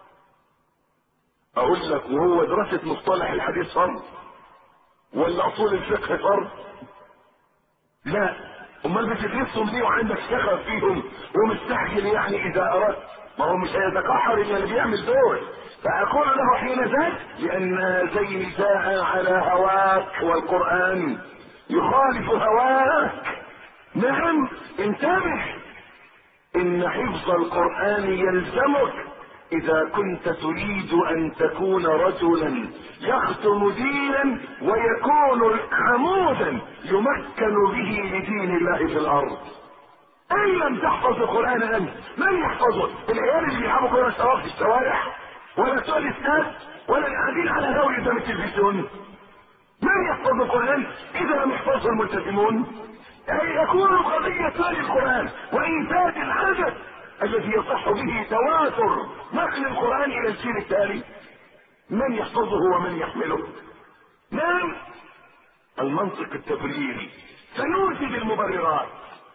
اقول لك وهو دراسة مصطلح الحديث فرض ولا اصول الفقه فرض؟ لا، امال بتدرسهم ليه وعندك شغف فيهم ومستعجل يعني اذا اردت؟ ما هو مش هيتقحر الا اللي بيعمل دول. فاقول له حين ذاك لان زي جاء على هواك والقرآن يخالف هواك. نعم، انتبه، ان حفظ القرآن يلزمك اذا كنت تريد ان تكون رجلا يخدم دينا ويكون عمودا يمكن به لدين الله في الارض. ان لم تحفظ القرآن انت، من يحفظه؟ العيال اللي بيلعبوا كرة سواء في الشوارع، ولا بتوع الاستاد، ولا اللي قاعدين على هاوي قدام التلفزيون؟ من يحفظ القرآن اذا لم يحفظه الملتزمون؟ يكون قضية تالي القرآن وإنتاج العدد الذي يصح به تواتر نقل القرآن إلى الجيل التالي. من يحفظه ومن يحمله؟ نعم، المنطق التبريري سيوجد المبررات.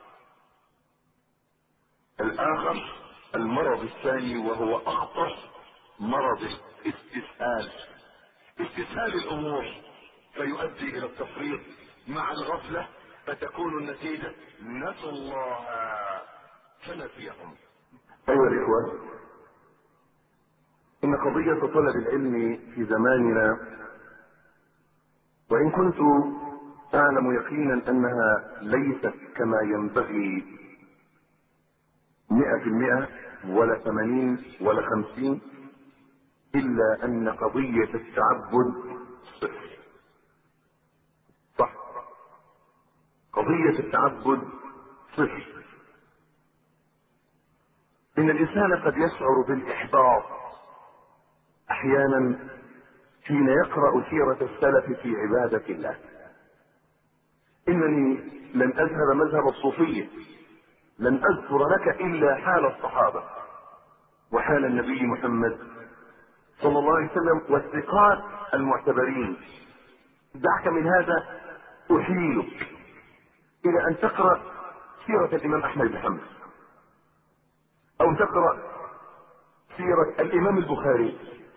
الآخر المرض الثاني وهو أخطر مرض الاستسهال، استسهال الأمور فيؤدي إلى التفريط مع الغفلة، فتكون النتيجة نسوا الله فنسيهم. أيها الإخوة، إن قضية طلب العلم في زماننا، وإن كنت أعلم يقينا أنها ليست كما ينبغي مئة في المئة ولا ثمانين ولا خمسين، إلا أن قضية التعبد صفر. صح، قضية التعبد صفر. إن الإنسان قد يشعر بالإحباط أحيانا حين يقرأ سيرة السلف في عبادة الله. إنني لن أذهب مذهب الصوفية، لن أذكر لك إلا حال الصحابة وحال النبي محمد صلى الله عليه وسلم والثقات المعتبرين. دعك من هذا، أحيلك إلى أن تقرأ سيرة الإمام أحمد بن حنبل، أو تقرأ سيرة الإمام البخاري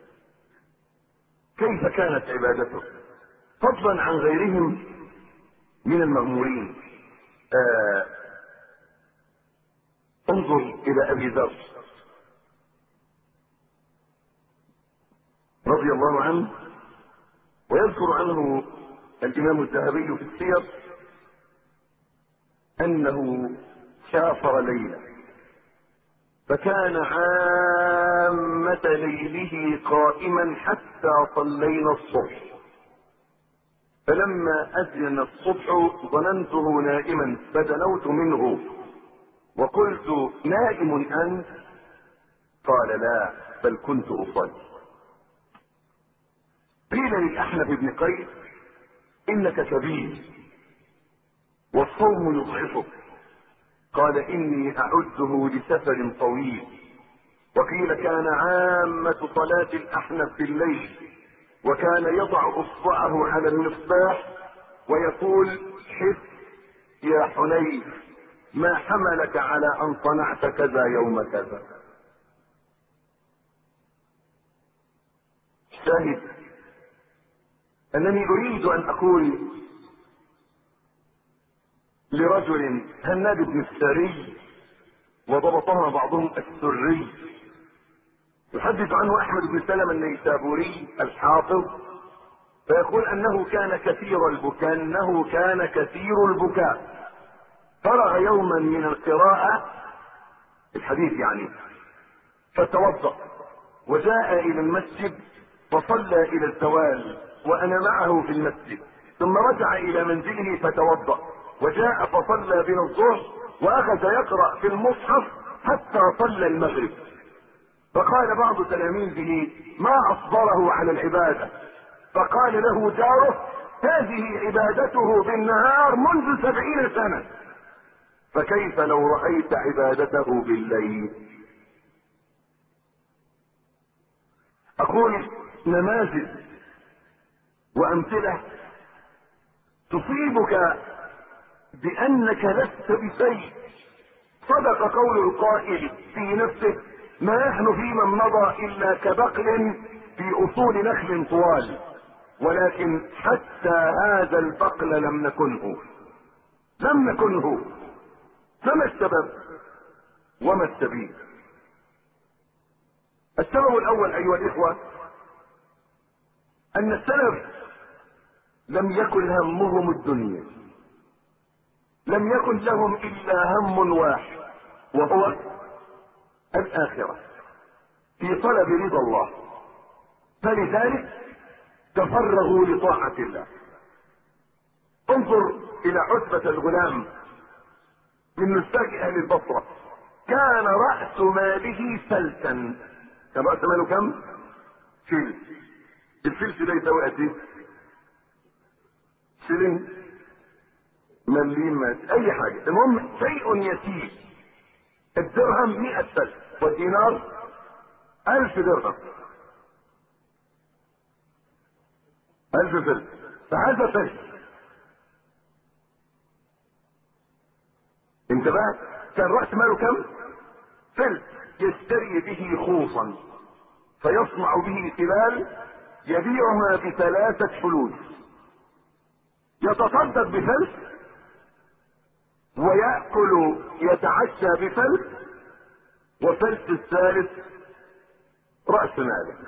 كيف كانت عبادته، فضلا عن غيرهم من المأمورين. آه انظر إلى أبي ذر رضي الله عنه، ويذكر عنه الإمام الذهبي في السير أنه سافر ليلة فكان عامة ليله قائما حتى صلينا الصبح، فلما أذن الصبح ظننته نائما فدنوت منه وقلت نائم أنت؟ قال لا، بل كنت أصلي. قيل للأحنف بن قيس إنك كبير والصوم يضعفك، قال إني أعده لسفر طويل. وقيل كان عامة صلاة الأحنف في الليل، وكان يضع إصبعه على المصباح ويقول حس يا حنيف ما حملك على أن صنعت كذا يوم كذا. الشاهد انني اريد ان اقول لرجل هناد بن السري، وضبطها بعضهم السري، يحدث عنه احمد بن سلمة النيسابوري الحافظ، فيقول انه كان كثير البكاء انه كان كثير البكاء فرغ يوما من القراءة الحديث يعني، فتوضأ وجاء الى المسجد فصلى الى الزوال وانا معه في المسجد، ثم رجع الى منزله فتوضأ وجاء فصلى بنا الظهر واخذ يقرأ في المصحف حتى صلى المغرب. فقال بعض تلاميذه ما اصبره على العبادة، فقال له جاره هذه عبادته بالنهار منذ سبعين سنة، فكيف لو رأيت عبادته بالليل؟ اقول نماذج وامثلة تصيبك بانك لست بشيء. صدق قول القائل في نفسه ما نحن في من مضى الا كبقل في اصول نخل طوال، ولكن حتى هذا البقل لم نكنه لم نكنه فما السبب وما السبيل؟ السبب الاول ايها الاخوة ان السلف لم يكن همهم الدنيا، لم يكن لهم الا هم واحد وهو الاخرة في طلب رضا الله، فلذلك تفرغوا لطاعة الله. انظر الى عتبة الغلام من نساك اهل البصرة، كان رأس ماله فلسا. كان رأس ماله كم؟ فلس. الفلس ده يساوي قد ايه؟ شيلين، مليم، مات، اي حاجة، المهم شيء يسير. الدرهم مئة فلس والدينار الف درهم، الف فلس، فهذا فلس. انت بقى كان رأس ماله كم؟ فلس، يشتري به خوصا فيصنع به تلال يبيعها بثلاثة فلوس، يتصدق بفلس ويأكل يتعشى بفلس، وفلس الثالث رأس ماله.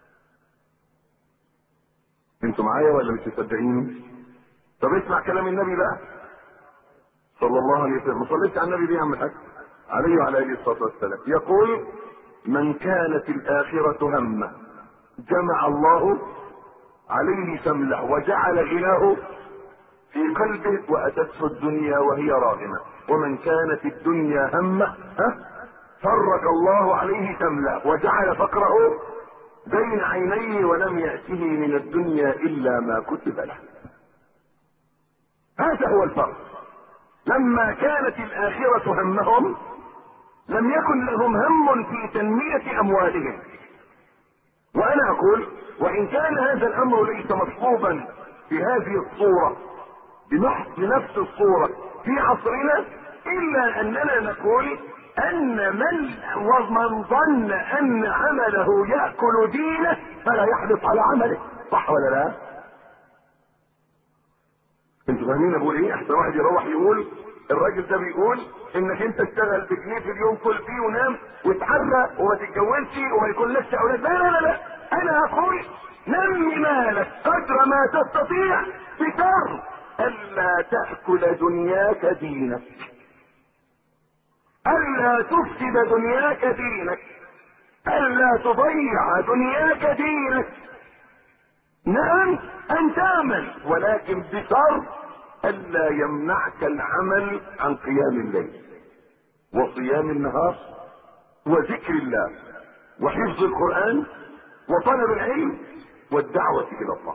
انتوا معايا ولا مش مصدقين؟ طب اسمع كلام النبي بقى صلى الله عليه وسلم. ما صليتش على النبي دي يا عم الحاج عليه وعلى اله الصلاه والسلام. يقول من كانت الاخره همه جمع الله عليه شمله وجعل غناه في قلبه واتته الدنيا وهي راغمه، ومن كانت الدنيا همه ها فرق الله عليه شمله وجعل فقره بين عينيه ولم يأته من الدنيا الا ما كتب له. هذا هو الفرق. لما كانت الاخرة همهم لم يكن لهم هم في تنمية اموالهم. وانا اقول وان كان هذا الامر ليس مطلوبا في هذه الصورة بنفس الصورة في عصرنا، الا اننا نقول ان من ومن ظن ان عمله يأكل دينه فلا يحرص على عمله. صح ولا لا؟ انتوا فاهمين بقول ايه؟ احسن واحد يروح يقول الراجل ده بيقول انك انت اشتغل بجنيه في اليوم كل فيه ونام واتحرق وما تتجوزش وما يكون لكش اولاد. لا لا لا، انا اقول نمي مالك قدر ما تستطيع بشرط الا تأكل دنياك دينك، الا تفسد دنياك دينك، الا تضيع دنياك دينك. نعم ان تعمل ولكن بشرط الا يمنعك العمل عن قيام الليل وصيام النهار وذكر الله وحفظ القرآن وطلب العلم والدعوة الى الله.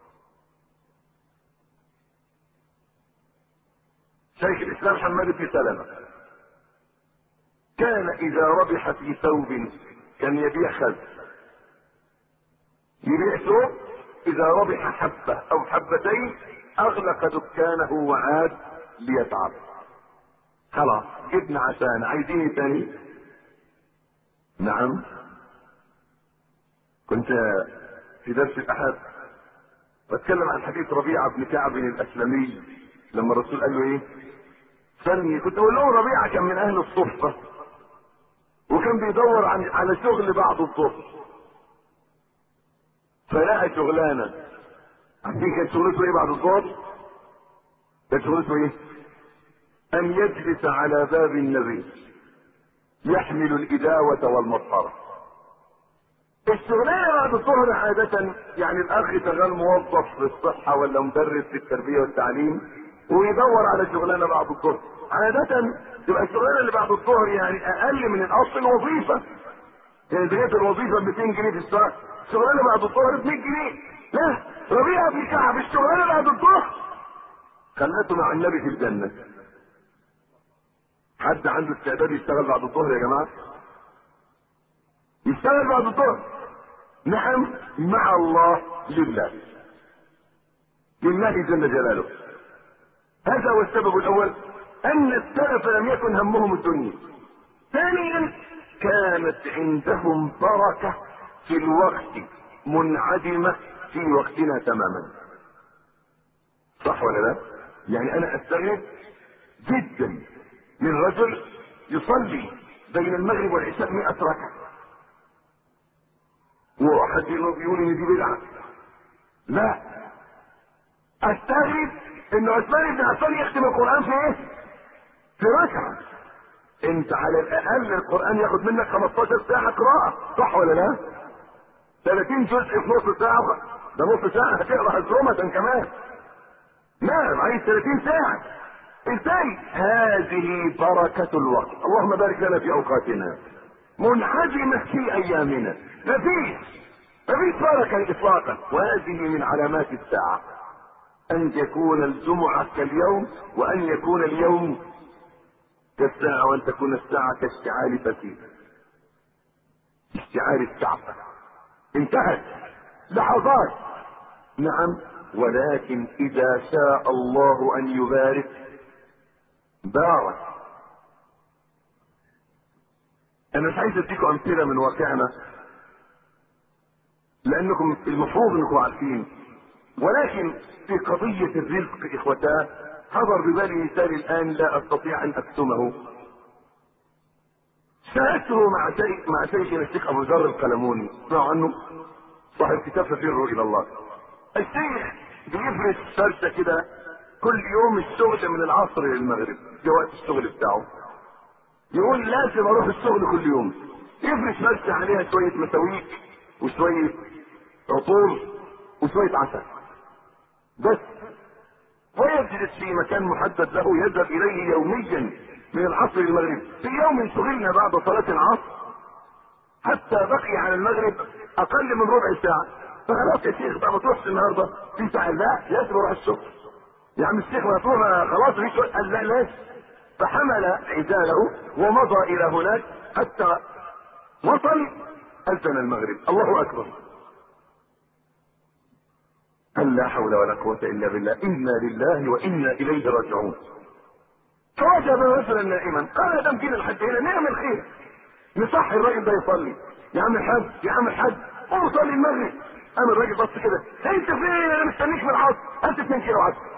شيخ الاسلام حماد بن سلمة كان اذا ربح في ثوب كان يبيع خز، يبيع ثوب اذا ربح حبة او حبتين اغلق دكانه وعاد ليتعب. خلاص جبنا عشان عايزين تاني. نعم كنت في درس الاحاد بتكلم عن حديث ربيعه بن كعب الاسلمي لما الرسول قال له ايه؟ سلني. كنت اقول له ربيعه كان من اهل الصفه وكان بيدور عن على شغل بعد الظهر، فلقى شغلانه. عارفين كانت شغلته ايه بعد الظهر؟ كانت شغلته ايه؟ ان يجلس على باب النبي يحمل الاداوه والمطهره. الشغلانه بعد الظهر عاده يعني الاخ شغال موظف في الصحه ولا مدرس في التربيه والتعليم ويدور على شغلانه بعد الظهر. عاده تبقى الشغلانه اللي بعد الظهر يعني اقل من الاصل الوظيفه. يعني بدايه الوظيفه ب مئتين جنيه في الساعه، الشغلانه بعد الظهر ب مئة جنيه. لا، ربيعه بن كعب الشغلانه بعد الظهر خلته مع النبي في الجنه. حد عنده استعداد يشتغل بعد الظهر يا جماعه؟ يشتغل بعد الظهر؟ نعم، مع الله لله لله جل جلاله. هذا هو السبب الاول، ان السلف لم يكن همهم الدنيا. ثانيا كانت عندهم بركه في الوقت منعدمه في وقتنا تماما. صح ولا لا؟ يعني انا استغرب جدا من رجل يصلي بين المغرب والعشاء مئة ركعه وواحد يقول ان دي بدعه. لا، استغرب ان عثمان بن عفان يختم القران في ايه؟ في ركعه. انت على الاقل القران ياخد منك خمستاشر ساعه قراءه، صح ولا لا؟ ثلاثين جزء في نص ساعه، ده نص ساعه هتقرا هزومه كمان. نعم، عايز ثلاثين ساعه. ازاي؟ هذه بركه الوقت. اللهم بارك لنا في اوقاتنا منعدمه في ايامنا، مفيش مفيش بركه اطلاقا. وهذه من علامات الساعه، ان تكون الجمعه كاليوم، وان يكون اليوم كالساعه، وان تكون الساعه كاشتعال فتيل، اشتعال الكعبه. انتهت لحظات. نعم، ولكن اذا شاء الله ان يبارك بارك. انا مش عايز اديكم امثله من واقعنا لانكم المفروض انكم عارفين، ولكن في قضيه الرزق اخوتاه حضر ببالي مثال الان لا استطيع ان اكتمه. شاهدته مع شيخ مع شيخنا الشيخ ابو ذر القلموني، اسمعوا عنه، صاحب كتاب ففروا الى الله. الشيخ بيفرش فرشه كده كل يوم الشغل من العصر للمغرب، ده وقت الشغل بتاعه. يقول لازم اروح الشغل كل يوم. يفرش فرشه عليها شويه مساويك وشويه عطور وشويه عسل بس، ويجلس في مكان محدد له يذهب اليه يوميا من العصر للمغرب. في يوم شغلنا بعد صلاه العصر حتى بقي على المغرب اقل من ربع ساعه، فخلاص يا شيخ بقى ما تروحش النهارده في ساعه. لا، لازم اروح الشغل يا عم الشيخ، ما تروح خلاص مفيش وقت. قال لا لازم. فحمل عزاله ومضى الى هناك حتى وصل اذن المغرب. الله اكبر. قال لا حول ولا قوه الا بالله، انا لله وانا اليه راجعون. فوجد رجلا نائما، قال يا تمكين الحج هنا نعمل خير، نصحي الراجل ده يصلي. يا عم الحاج يا عم الحاج قوم صلي المغرب. قام الراجل بص كده، انت فين؟ انا مستنيك في العصر. انت اتنين كيلو عصر.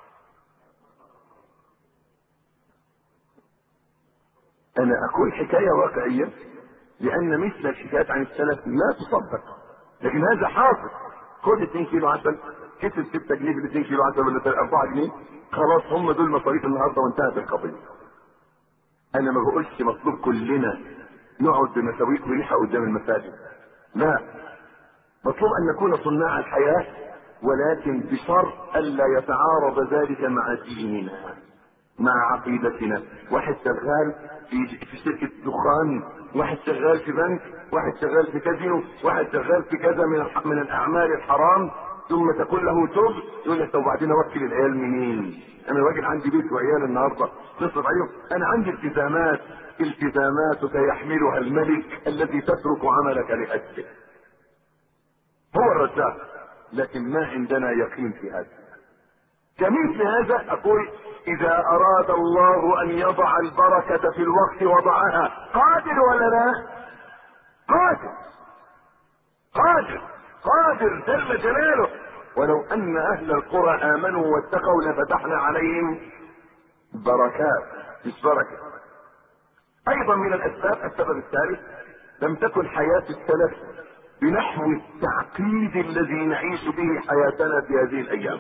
انا اقول حكايه واقعيه لان مثل الحكايات عن السلف لا تصدق، لكن هذا حاصل. خد اتنين كيلو عسل، كسب ستة جنيه في اتنين كيلو عسل ولا اربعة جنيه، خلاص هم دول مصاريف النهارده وانتهت القضيه. انا ما بقولش مطلوب كلنا نقعد بمساويك وريحه قدام المساجد، لا، مطلوب ان نكون صناع الحياه، ولكن بشرط الا يتعارض ذلك مع ديننا مع عقيدتنا. واحد شغال في في شركه دخان، واحد شغال في بنك، واحد شغال في كازينو، واحد شغال في كذا من من الاعمال الحرام، ثم تقول له توب، يقول لك طب وبعدين اوكل العيال منين؟ انا راجل عندي بيت وعيال النهارده نصرف عليهم، انا عندي التزامات. التزاماتك يحملها الملك الذي تترك عملك لاجله. هو الرزاق، لكن ما عندنا يقين في هذا. كمثل هذا اقول اذا اراد الله ان يضع البركة في الوقت وضعها. قادر ولا لا؟ قادر قادر قادر جل جلاله. ولو ان اهل القرى امنوا واتقوا لفتحنا عليهم بركات، مش بركه. ايضا من الاسباب، السبب الثالث، لم تكن حياه السلف بنحو التعقيد الذي نعيش به حياتنا في هذه الايام.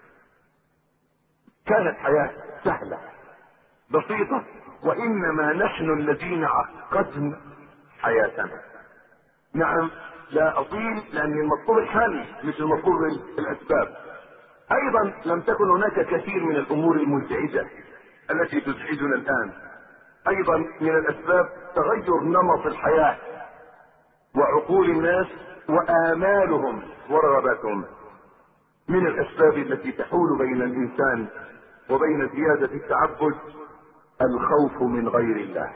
كانت حياه سهله بسيطه، وانما نحن الذين عقدنا حياتنا. نعم، لا اطيل لان المطلوب الحل مش المطلوب الاسباب. ايضا لم تكن هناك كثير من الامور المزعجه التي تزعجنا الان. ايضا من الاسباب تغير نمط الحياه وعقول الناس وامالهم ورغباتهم. من الاسباب التي تحول بين الانسان وبين زياده التعبد الخوف من غير الله،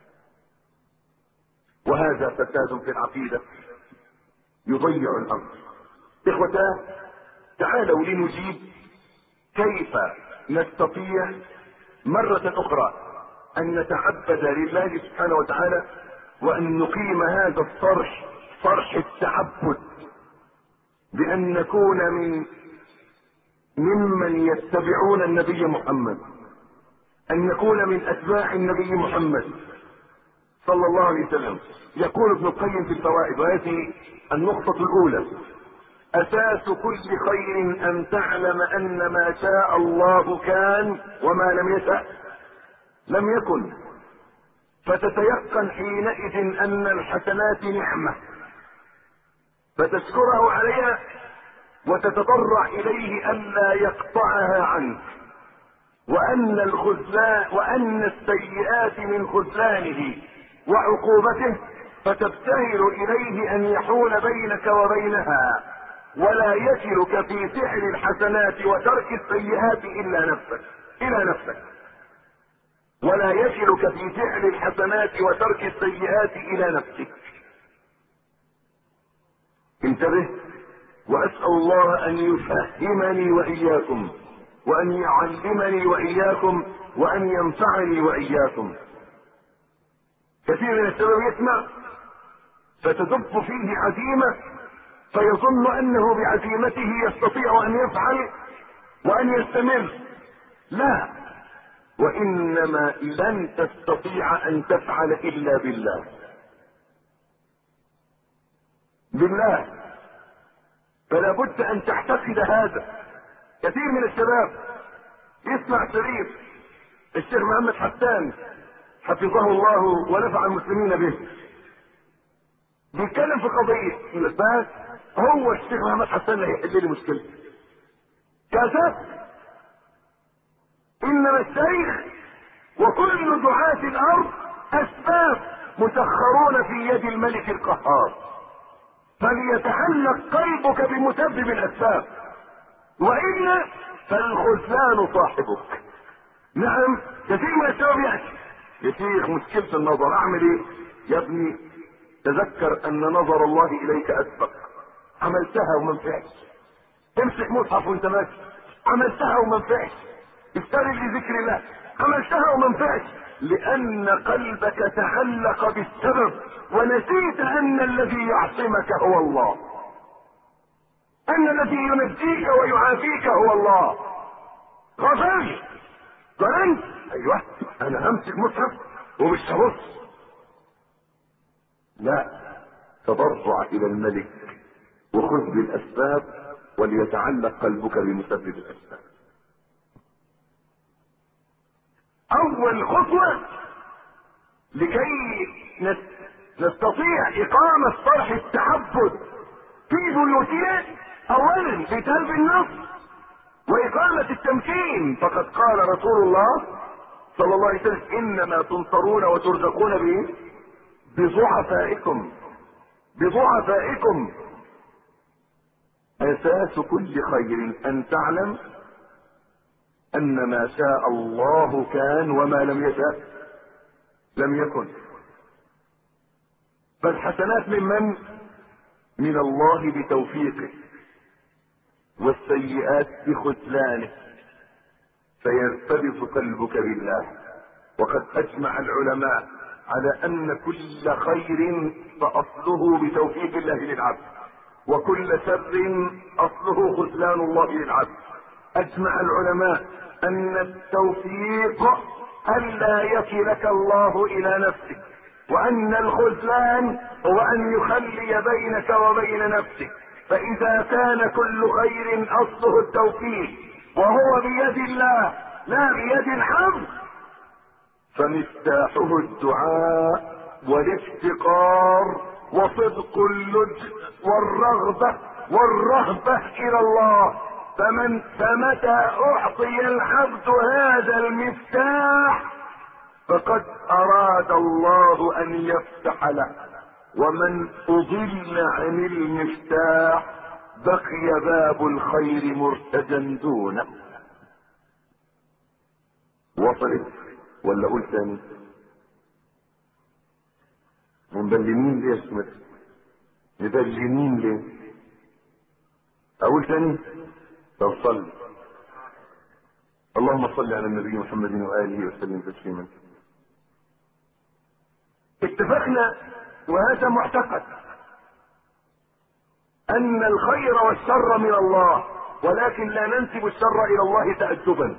وهذا فساد في العقيده يضيع الامر. اخوتاه، تعالوا لنجيب كيف نستطيع مرة اخرى ان نتعبد لله سبحانه وتعالى، وان نقيم هذا الصرح، صرح التعبد، بان نكون من ممن يتبعون النبي محمد، ان نكون من اتباع النبي محمد صلى الله عليه وسلم. يقول ابن القيم في الفوائد، وهذه النقطة الاولى: اساس كل خير ان تعلم ان ما شاء الله كان وما لم يشأ لم يكن، فتتيقن حينئذ ان الحسنات نعمة فتشكره عليها وتتضرع اليه الا يقطعها عنك، وان الخذلان وان السيئات من خذلانه وعقوبته، فتبتهل اليه ان يحول بينك وبينها، ولا يكلك في فعل الحسنات وترك السيئات الا نفسك الى نفسك ولا يكلك في فعل الحسنات وترك السيئات الى نفسك. انتبه، واسال الله ان يفهمني واياكم، وان يعلمني واياكم، وان ينفعني واياكم. كثير من الشباب يسمع فتدب فيه عزيمة فيظن انه بعزيمته يستطيع ان يفعل وان يستمر. لا، وانما لن تستطيع ان تفعل الا بالله. بالله. فلا بد ان تعتقد هذا. كثير من الشباب يسمع شريف الشيخ محمد حسان حفظه الله ونفع المسلمين به، بيتكلم في قضية، بس هو الشيخ محمد حسان اللي هيحل لي مشكلتي. كذا، انما الشيخ وكل دعاة الارض اسباب مسخرون في يد الملك القهار، فليتعلق قلبك بمسبب الاسباب، والا فالخذلان صاحبك. نعم، كثير من الشباب يأتي: يا شيخ مشكلة النظر، اعمل ايه؟ يا ابني تذكر ان نظر الله اليك اسبق، عملتها وما نفعش. امسك مصحف وانت ماشي، عملتها وما نفعش. استغل لذكر الله، عملتها وما نفعش، لان قلبك تعلق بالسبب ونسيت ان الذي يعصمك هو الله، ان الذي ينجيك ويعافيك هو الله. غفلت، ظننت ايوه انا همسك مصحف ومش هبص. لا، تضرع الى الملك وخذ بالاسباب وليتعلق قلبك بمسبب الاسباب. اول خطوة لكي نستطيع اقامة صرح التعبد في بيوتنا، اولا بجلب النصر واقامة التمكين. فقد قال رسول الله صلى الله عليه وسلم: انما تنصرون وترزقون به بضعفائكم بضعفائكم. اساس كل خير ان تعلم ان ما شاء الله كان وما لم يشاء لم يكن. فالحسنات من من؟ من الله بتوفيقه، والسيئات بخذلانه، فيرتبط قلبك بالله. وقد اجمع العلماء على ان كل خير فاصله بتوفيق الله للعبد، وكل شر اصله خذلان الله للعبد. اجمع العلماء ان التوفيق الا يكلك الله الى نفسك، وان الخذلان هو ان يخلي بينك وبين نفسك. فاذا كان كل خير اصله التوفيق وهو بيد الله لا بيد العبد، فمفتاحه الدعاء والافتقار وصدق اللجأ والرغبة والرهبة الى الله. فمن فمتى اعطي العبد هذا المفتاح فقد اراد الله ان يفتح له، ومن اضل عن المفتاح بقي باب الخير مرتجا دونه. وصلت ولا اقول ثاني؟ مبلمين ليه يا اسمت؟ مبلمين ليه؟ اقول ثاني؟ طب صل. اللهم صل على النبي محمد واله وسلم تسليما. اتفقنا وهذا معتقد ان الخير والشر من الله، ولكن لا ننسب الشر الى الله تأدبا.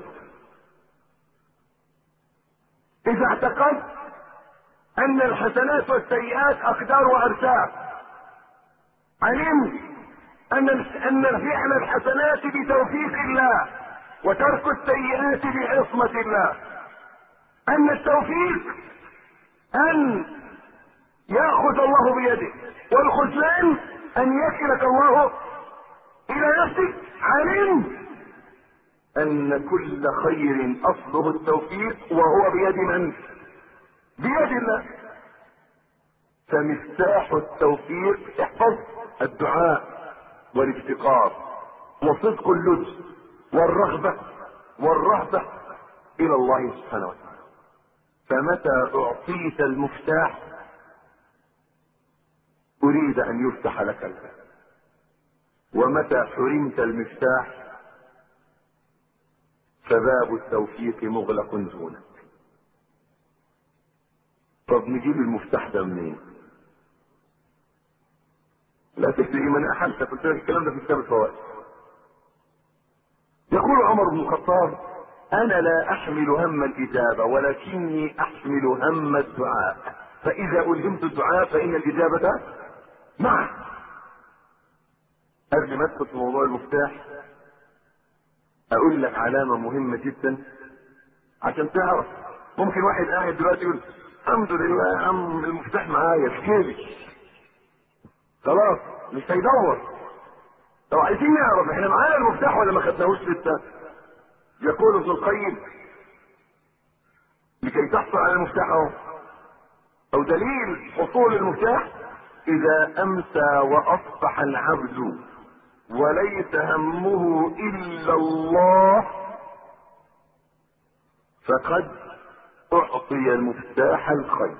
اذا اعتقدت ان الحسنات والسيئات اقدار وارزاق، علمت ان ان فعل الحسنات بتوفيق الله وترك السيئات بعصمة الله، ان التوفيق ان يأخذ الله بيده، والخذلان ان يكلك الله الى نفسك. علمت ان كل خير اصله التوفيق وهو بيد من؟ بيد الله. فمفتاح التوفيق احفظ الدعاء والافتقار وصدق اللجأ والرغبة والرهبة الى الله سبحانه وتعالى. فمتى اعطيت المفتاح اريد ان يفتح لك الباب، ومتى حرمت المفتاح فباب التوفيق مغلق دونك. طب نجيب المفتاح ده منين؟ لا تفرق من احلت، قلت لك الكلام ده في كتاب الفوائد. يقول عمر بن الخطاب: انا لا احمل هم الاجابه ولكني احمل هم الدعاء، فاذا الهمت الدعاء فان الاجابه معه. قبل ما ادخل في موضوع المفتاح اقول لك علامه مهمه جدا عشان تعرف. ممكن واحد قاعد دلوقتي يقول الحمد لله يا عم المفتاح معايا في جيبي، خلاص مش هيدور. لو عايزين نعرف احنا معانا المفتاح ولا ما خدناهوش لسه، يقول ابن القيم: لكي تحصل على المفتاح اهو، او دليل حصول المفتاح: اذا امسى واصبح العبد وليس همه الا الله فقد اعطي المفتاح الخير،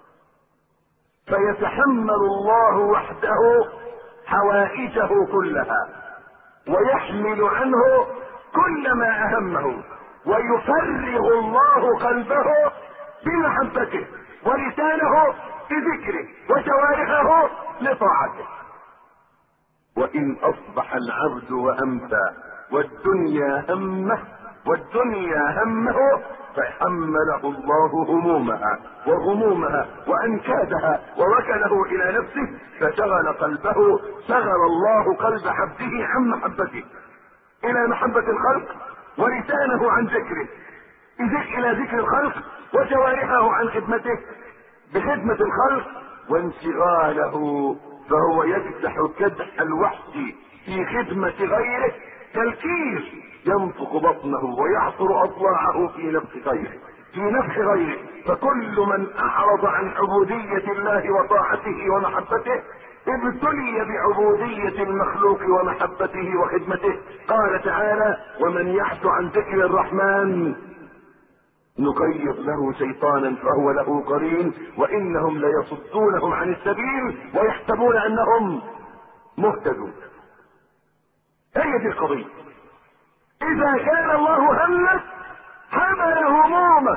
فيتحمل الله وحده حوائجه كلها ويحمل عنه كل ما اهمه، ويفرغ الله قلبه بمحبته ولسانه بذكره وجوارحه لطاعته. وان اصبح العبد وامسى والدنيا همه والدنيا همه فحمله الله همومها وغمومها وانكادها ووكله الى نفسه، فشغل قلبه شغل الله قلب عبده عن محبته الى محبة الخلق، ولسانه عن ذكره الى ذكر الخلق، وجوارحه عن خدمته بخدمة الخلق، وانشغاله فهو يكدح كدح الوحش في خدمة غيره كالكير ينفخ بطنه ويعصر اضلاعه في نفخ غيره في نفخ غيره. فكل من اعرض عن عبودية الله وطاعته ومحبته ابتلي بعبودية المخلوق ومحبته وخدمته. قال تعالى: ومن يحث عن ذكر الرحمن نقيض له شيطانا فهو له قرين وانهم ليصدونهم عن السبيل ويحسبون انهم مهتدون. هي دي القضية. اذا كان الله همك حمل همومك،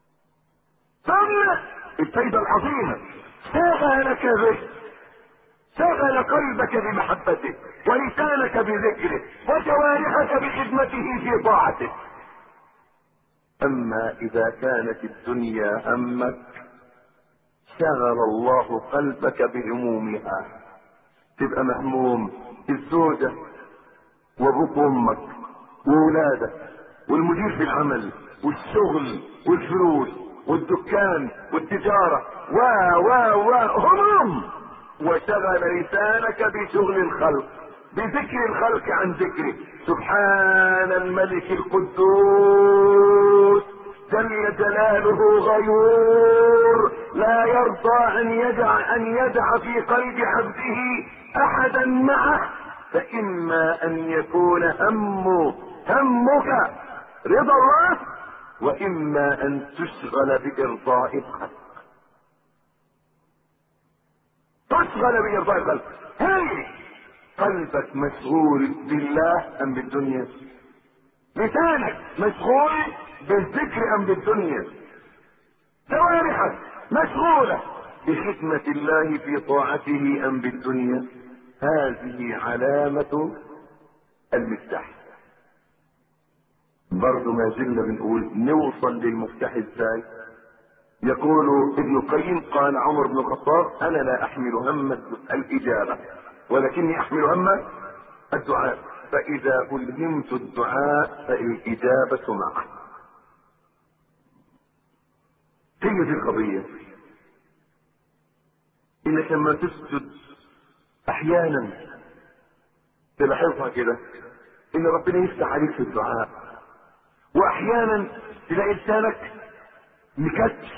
ثم الفايدة العظيمة شغلك به شغل قلبك بمحبته، ولسانك بذكره، وجوارحك بخدمته في طاعته. اما اذا كانت الدنيا همك شغل الله قلبك بهمومها، تبقى مهموم الزوجة وابوك وامك واولادك والمدير في العمل والشغل والفلوس والدكان والتجارة و و و هموم، وشغل لسانك بشغل الخلق، بذكر الخلق عن ذكره. سبحان الملك القدوس جل جلاله غيور، لا يرضى ان يدع ان يدع في قلب عبده احدا معه، فاما ان يكون هم همك رضا الله، واما ان تشغل بارضاء الخلق. تشغل بارضاء الخلق. هل قلبك مشغول بالله ام بالدنيا؟ لسانك مشغول بالذكر ام بالدنيا؟ جوارحك مشغولة بخدمة الله في طاعته ام بالدنيا؟ هذه علامة المفتاح. برضو ما زلنا بنقول نوصل للمفتاح ازاي؟ يقول ابن القيم قال عمر بن الخطاب انا لا احمل هم الاجابة ولكني احمل هم الدعاء، فاذا الهمت الدعاء فالاجابة معه. هي دي القضية، انك لما تسجد احيانا تلاحظها كده ان ربنا يفتح عليك في الدعاء، واحيانا تلاقي لسانك مكتف،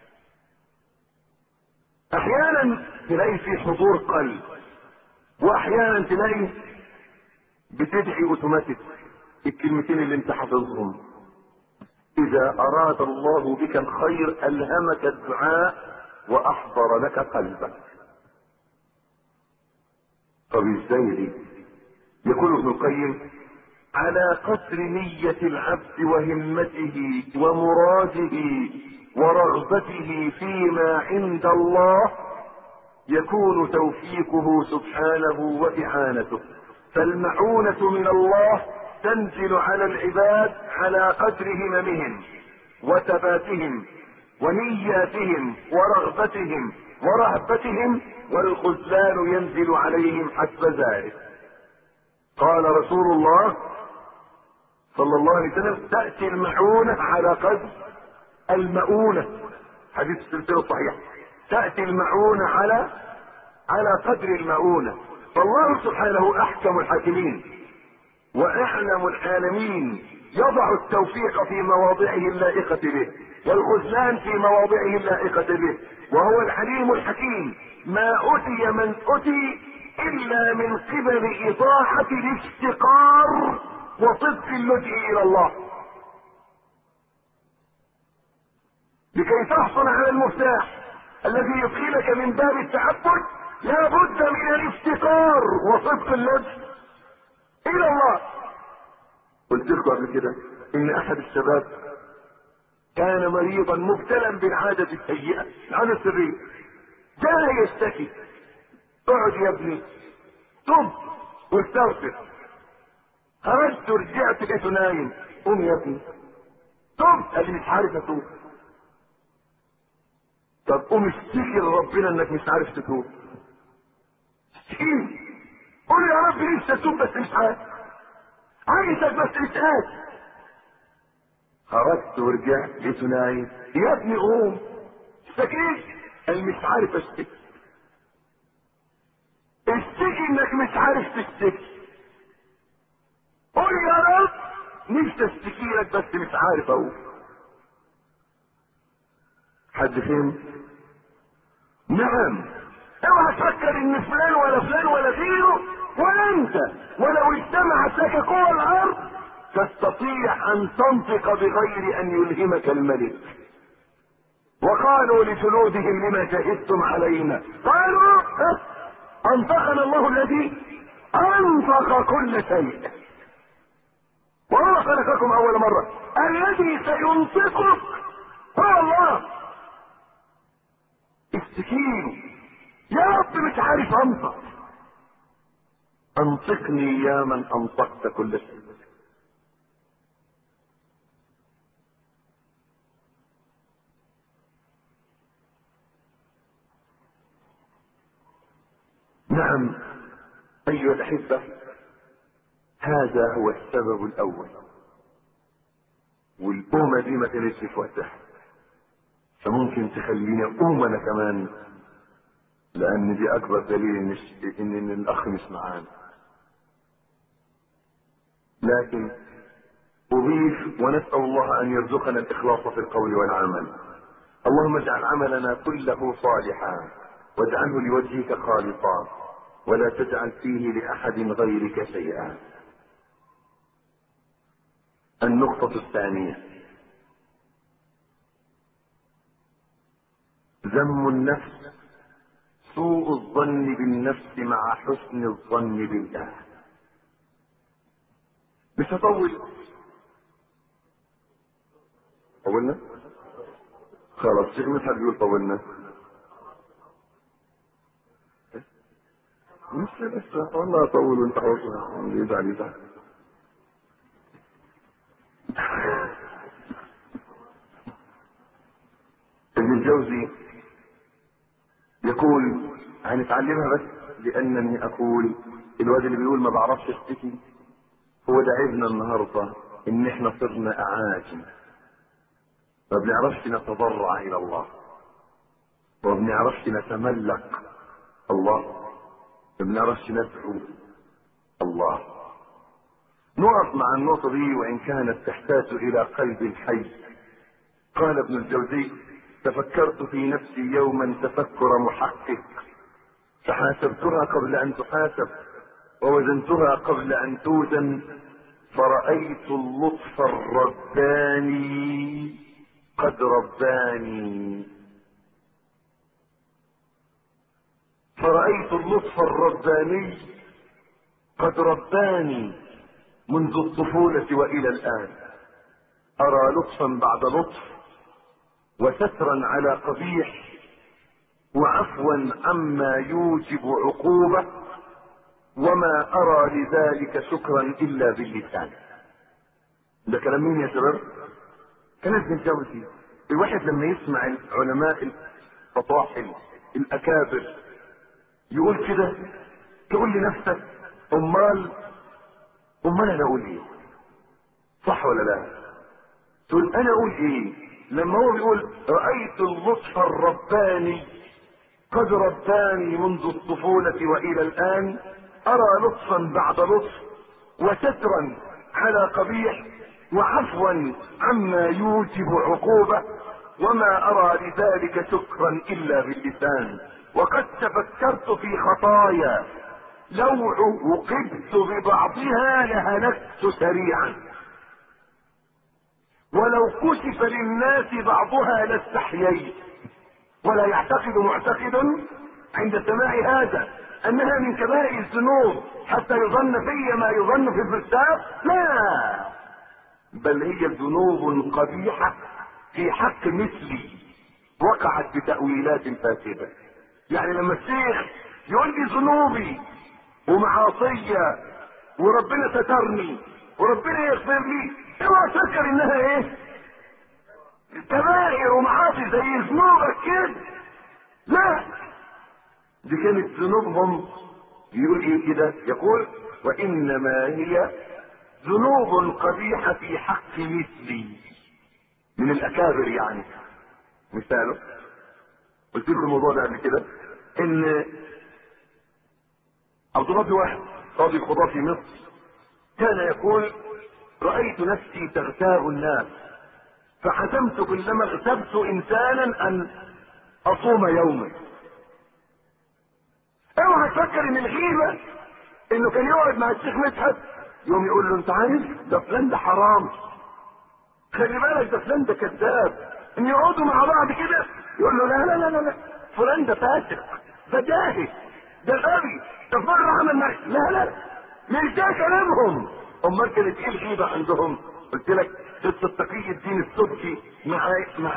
احيانا تلاقي في حضور قلب، واحيانا تلاقي بتدعي اوتوماتيك الكلمتين اللي انت حافظهم. اذا اراد الله بك الخير الهمك الدعاء واحضر لك قلبك. طب ازاي دي؟ يقول ابن القيم على قدر نية العبد وهمته ومراده ورغبته فيما عند الله يكون توفيقه سبحانه وإعانته. فالمعونة من الله تنزل على العباد على قدر هممهم وثباتهم ونياتهم ورغبتهم ورهبتهم، والخذلان ينزل عليهم حسب ذلك. قال رسول الله صلى الله عليه وسلم تأتي المعونة على قدر المؤونة، حديث السلسلة الصحيحة، تأتي المعونة على على قدر المؤونة. فالله سبحانه احكم الحاكمين واعلم العالمين، يضع التوفيق في مواضعه اللائقة به والخذلان في مواضعه اللائقة به، وهو الحليم الحكيم. ما أتي من أتي إلا من قبل إطاعة الافتقار وصدق اللجئ إلى الله. لكي تحصل على المفتاح الذي يدخلك من باب التعبد لا بد من الافتقار وصدق اللجئ إلى الله. قلت لكم قبل كده إن أحد الشباب كان مريضا مبتلا بالعادة السيئة، العادة السرية، جاء يشتكي. اقعد يا ابني، تب واستغفر. خرجت ورجعت لقيته نايم. قوم يا ابني تب. قال لي مش عارف اتوب. طب قوم اشتكي لربنا انك مش عارف تتوب. اشتكي، قول يا رب لسه اتوب بس مش عارف، عايزك بس مش قادر. خرجت ورجعت لقيته نايم. يا ابني قوم اشتكيت. قال مش عارف اشتكي. اشتكي انك مش عارف تشتكي. قول يا رب نفسي اشتكي لك بس مش عارف اقول. حد فهم؟ نعم. اوعى تفكر ان فلان ولا فلان ولا غيره ولا انت ولو اجتمعت لك قوى الارض تستطيع ان تنطق بغير ان يلهمك الملك. وقالوا لجلودهم لما شهدتم علينا قالوا انطقنا الله الذي انطق كل شيء وهو خلقكم اول مرة. الذي سينطقك هو الله. استكينوا يا رب مش عارف انطق. انطقني يا من انطقت كل شيء. نعم ايها الاحبه، هذا هو السبب الاول، والأمة دي ما كانتش في وقتها، فممكن تخليني أقوم أنا كمان، لأن دي أكبر دليل مش إن, إن الأخ مش معانا. لكن أضيف ونسأل الله أن يرزقنا الإخلاص في القول والعمل. اللهم اجعل عملنا كله صالحا واجعله لوجهك خالصا ولا تجعل فيه لأحد غيرك شيئا. النقطة الثانية ذم النفس، سوء الظن بالنفس مع حسن الظن بالله. مش هطول. طولنا؟ خلاص شيخ مدحت بيقول طولنا. مش بس والله اطول وانت حوصل يزعل يزعل. ابن الجوزي يقول، هنتعلمها بس لانني اقول الواد اللي بيقول ما بعرفش اشتكي، هو ده عيبنا النهارده، ان احنا صرنا اعاجم، ما بنعرفش نتضرع الى الله، وما بنعرفش نتملك الله، ما بنعرفش ندعو الله. نقف مع النقطة دي وإن كانت تحتاج إلى قلب حي. قال ابن الجوزي: تفكرت في نفسي يوما تفكر محقق، فحاسبتها قبل أن تحاسب، ووزنتها قبل أن توزن، فرأيت اللطف الرباني قد رباني. فرأيت اللطف الرباني قد رباني منذ الطفولة وإلى الآن، أرى لطفا بعد لطف، وسترا على قبيح، وعفوا عما يوجب عقوبة، وما أرى لذلك شكرا إلا باللسان. ده كلام مين يا شباب؟ كلام ابن الجوزي. الواحد لما يسمع العلماء الفطاحل الأكابر يقول كده، تقول لنفسك امال امال انا اقول ايه؟ صح ولا لا؟ تقول انا اقول ايه لما هو بيقول رأيت اللطف الرباني قد رباني منذ الطفولة والى الان، ارى لطفا بعد لطف، وسترا على قبيح، وعفوا عما يوجب عقوبة، وما ارى لذلك شكرا الا باللسان. وقد تفكرت في خطايا لو عوقبت ببعضها لهلكت سريعا، ولو كشف للناس بعضها لاستحييت. ولا يعتقد معتقد عند سماع هذا انها من كبائر الذنوب حتى يظن في ما يظن في الفساق، لا، بل هي ذنوب قبيحة في حق مثلي وقعت بتأويلات فاسدة. يعني لما الشيخ يقول لي ذنوبي ومعاصية وربنا سترني وربنا يغفر لي، اوعى تفكر انها ايه؟ كبائر ومعاصي زي ذنوبك كده، لا، دي كانت ذنوبهم. يقول ايه كده؟ يقول وانما هي ذنوب قبيحة في حق مثلي من الاكابر. يعني مثاله، قلت لكم الموضوع ده قبل كده، ان عبد الله بن واحد قاضي القضاة في مصر كان يقول رأيت نفسي تغتاب الناس، فحزمت كلما اغتبت انسانا ان اصوم يوما. اوعى تفكر ان الغيبة انه كان يقعد مع الشيخ مدحت يوم يقول له انت عارف ده فلان ده حرام، خلي بالك ده فلان ده كذاب، ان يقعدوا مع بعض كده يقول له لا لا لا لا, لا. فلان ده فاسق، ده جاهل، ده غبي، ده مرة عمل معي، لا لا مش ده كلامهم. امال كانت ايه الغيبة عندهم؟ قلت لك قصة تقي الدين السبكي مع مع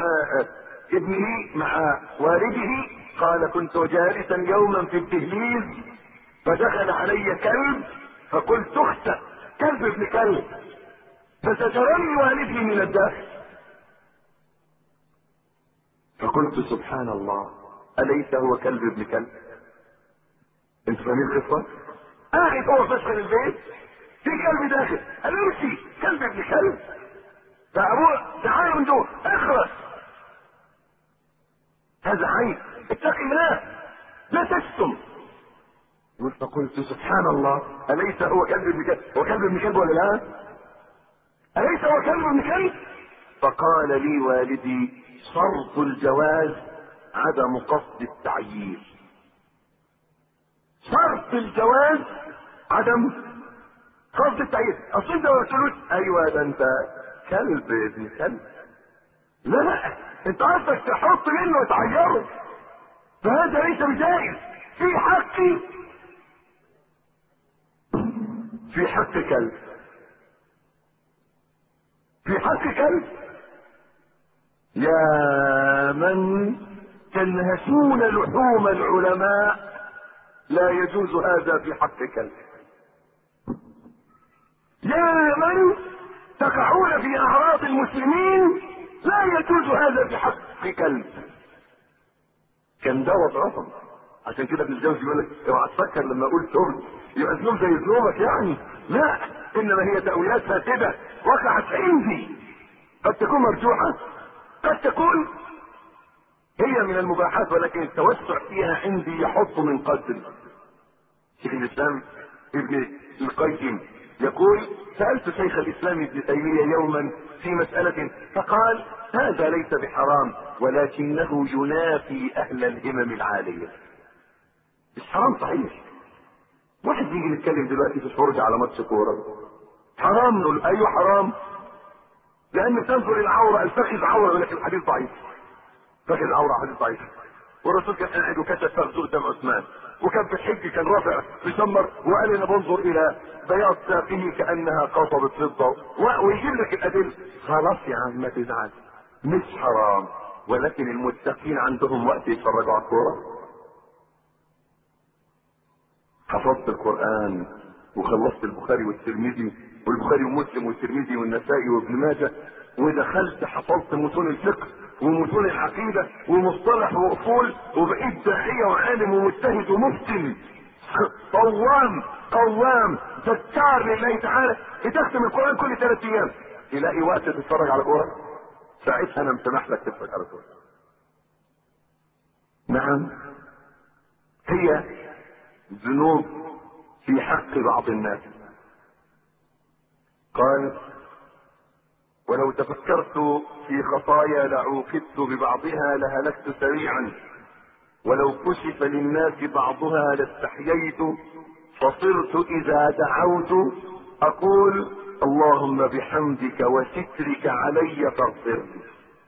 ابنه مع والده، قال كنت جالسا يوما في الدهليز فدخل علي كلب فقلت اخت كلب ابن كلب، فزجرني والدي من الداخل. فقلت سبحان الله، أليس هو كلب ابن كلب؟ انتوا فاهمين القصة؟ قاعد هو في مدخل البيت في كلب داخل، قال امشي كلب ابن كلب. فابوه تعالى من جوه اخرس، هذا عيب، اتق الله لا تشتم. فقلت سبحان الله، أليس هو كلب ابن كلب؟ هو كلب ابن كلب ولا لا؟ أليس هو كلب ابن كلب؟ فقال لي والدي شرط الجواز عدم قصد التعيير. شرط الجواز عدم قصد التعيير. اصل انت ما تقولوش ايوه ده انت كلب ابن كلب، لا انت قصدك تحط منه وتعيره، فهذا ليس بجائز. في حقي في حق كلب في حق كلب. يا من تنهشون لحوم العلماء لا يجوز هذا في حق كلب. يا من تقعون في اعراض المسلمين لا يجوز هذا في حق كلب. كان ده وضعهم. عشان كده ابن الجوزي يقول لك اوعى تفكر لما اقول شرب يبقى ذنوب زي ذنوبك، يعني لا، انما هي تأويلات فاسدة وقعت عندي، قد تكون مرجوحة قد تكون هي من المباحات، ولكن التوسع فيها عندي يحط من قدر. شيخ الاسلام ابن القيم يقول سألت شيخ الاسلام ابن تيمية يوما في مسألة فقال هذا ليس بحرام ولكنه ينافي اهل الهمم العالية. مش حرام صحيح. واحد يجي نتكلم دلوقتي في الفرجة على ماتش كورة حرام، نقول ايوه حرام لان تنظر العورة، الفخذ عورة، ولكن الحديث ضعيف. فخذ عورة حديث ضعيف. والرسول كان قاعد وكشف فخذه قدام عثمان، وكان في الحج كان رافع مسمر وقال انا بنظر الى بياض ساقه كانها قصبة فضة، ويجيب لك الادله. خلاص يا عم ما تزعل، مش حرام، ولكن المتقين عندهم وقت يتفرجوا على الكورة. حفظت القرآن وخلصت البخاري والترمذي والبخاري ومسلم والترمذي والنسائي وابن ماجه، ودخلت حفظت متون الفقه ومتون العقيدة ومصطلح واصول، وبقيت داعية وعالم ومجتهد ومفتن قوام قوام ذكار لله تعالى. بتختم القرآن كل ثلاث ايام، تلاقي وقت تتفرج على كورة، ساعتها انا مسمح لك تتفرج على كورة. نعم هي ذنوب في حق بعض الناس. قال ولو تفكرت في خطايا لعوقبت ببعضها لهلكت سريعا، ولو كشف للناس بعضها لاستحييت، فصرت اذا دعوت اقول اللهم بحمدك وسترك علي فاغفر لي.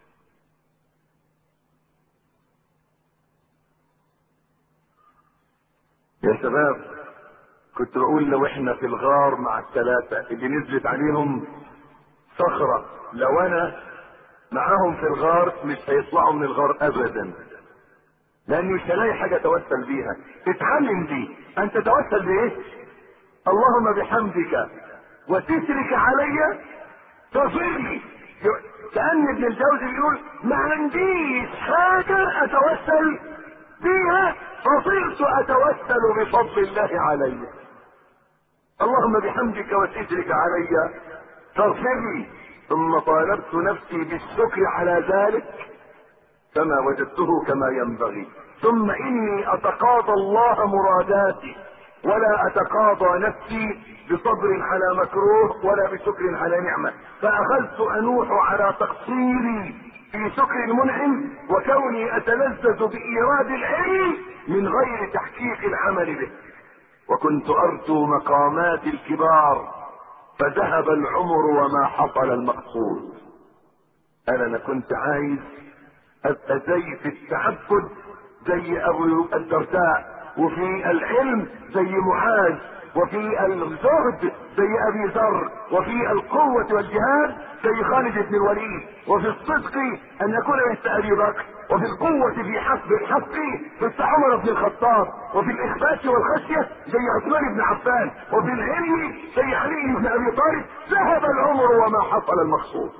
يا شباب كنت بقول لو احنا في الغار مع الثلاثة اللي نزلت عليهم صخرة، لو انا معاهم في الغار مش هيطلعوا من الغار ابدا، لانه مش هلاقي حاجة توسل بيها. اتعلم دي، انت توسل بايه؟ اللهم بحمدك وسترك علي فاغفر لي. كأن ابن الجوزي بيقول ما عنديش حاجة اتوسل بيها فصرت اتوسل بفضل الله علي. اللهم بحمدك وسترك علي فاغفر لي. ثم طالبت نفسي بالشكر على ذلك فما وجدته كما ينبغي. ثم اني اتقاضى الله مراداتي ولا اتقاضى نفسي بصبر على مكروه ولا بشكر على نعمة، فاخذت انوح على تقصيري في شكر المنعم وكوني اتلذذ بايراد العلم من غير تحقيق العمل به، وكنت ارجو مقامات الكبار فذهب العمر وما حصل المقصود. انا انا كنت عايز ابقى زي في التعبد زي ابو الدرداء، وفي العلم زي معاذ، وفي الزهد زي ابي ذر، وفي القوة والجهاد زي خالد بن الوليد، وفي الصدق ان يكون مثل ابي بكر، وفي القوة في حسب الحق مثل عمر بن الخطاب، وفي الاخبات والخشية زي عثمان بن عفان، وفي العلم زي علي بن ابي طالب. ذهب العمر وما حصل المقصود.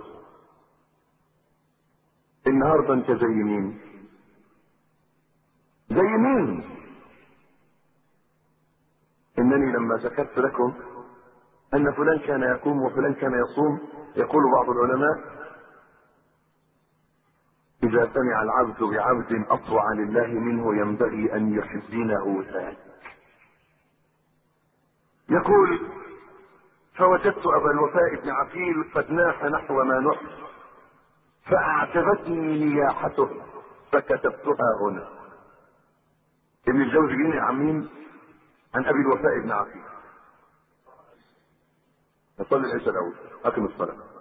النهارده انت زي مين؟ زي مين؟ انني لما ذكرت لكم ان فلان كان يقوم وفلان كان يصوم، يقول بعض العلماء: اذا سمع العبد بعبد اطوع لله منه ينبغي ان يحزنه ذلك. يقول: فوجدت ابا الوفاء بن عقيل قد ناح نحو ما نحن، فاعجبتني نياحته فكتبتها هنا. ابن الجوزي بن عمين عن ابي الوفاء بن عقيل. نصلي العشاء الاول، اقم الصلاه.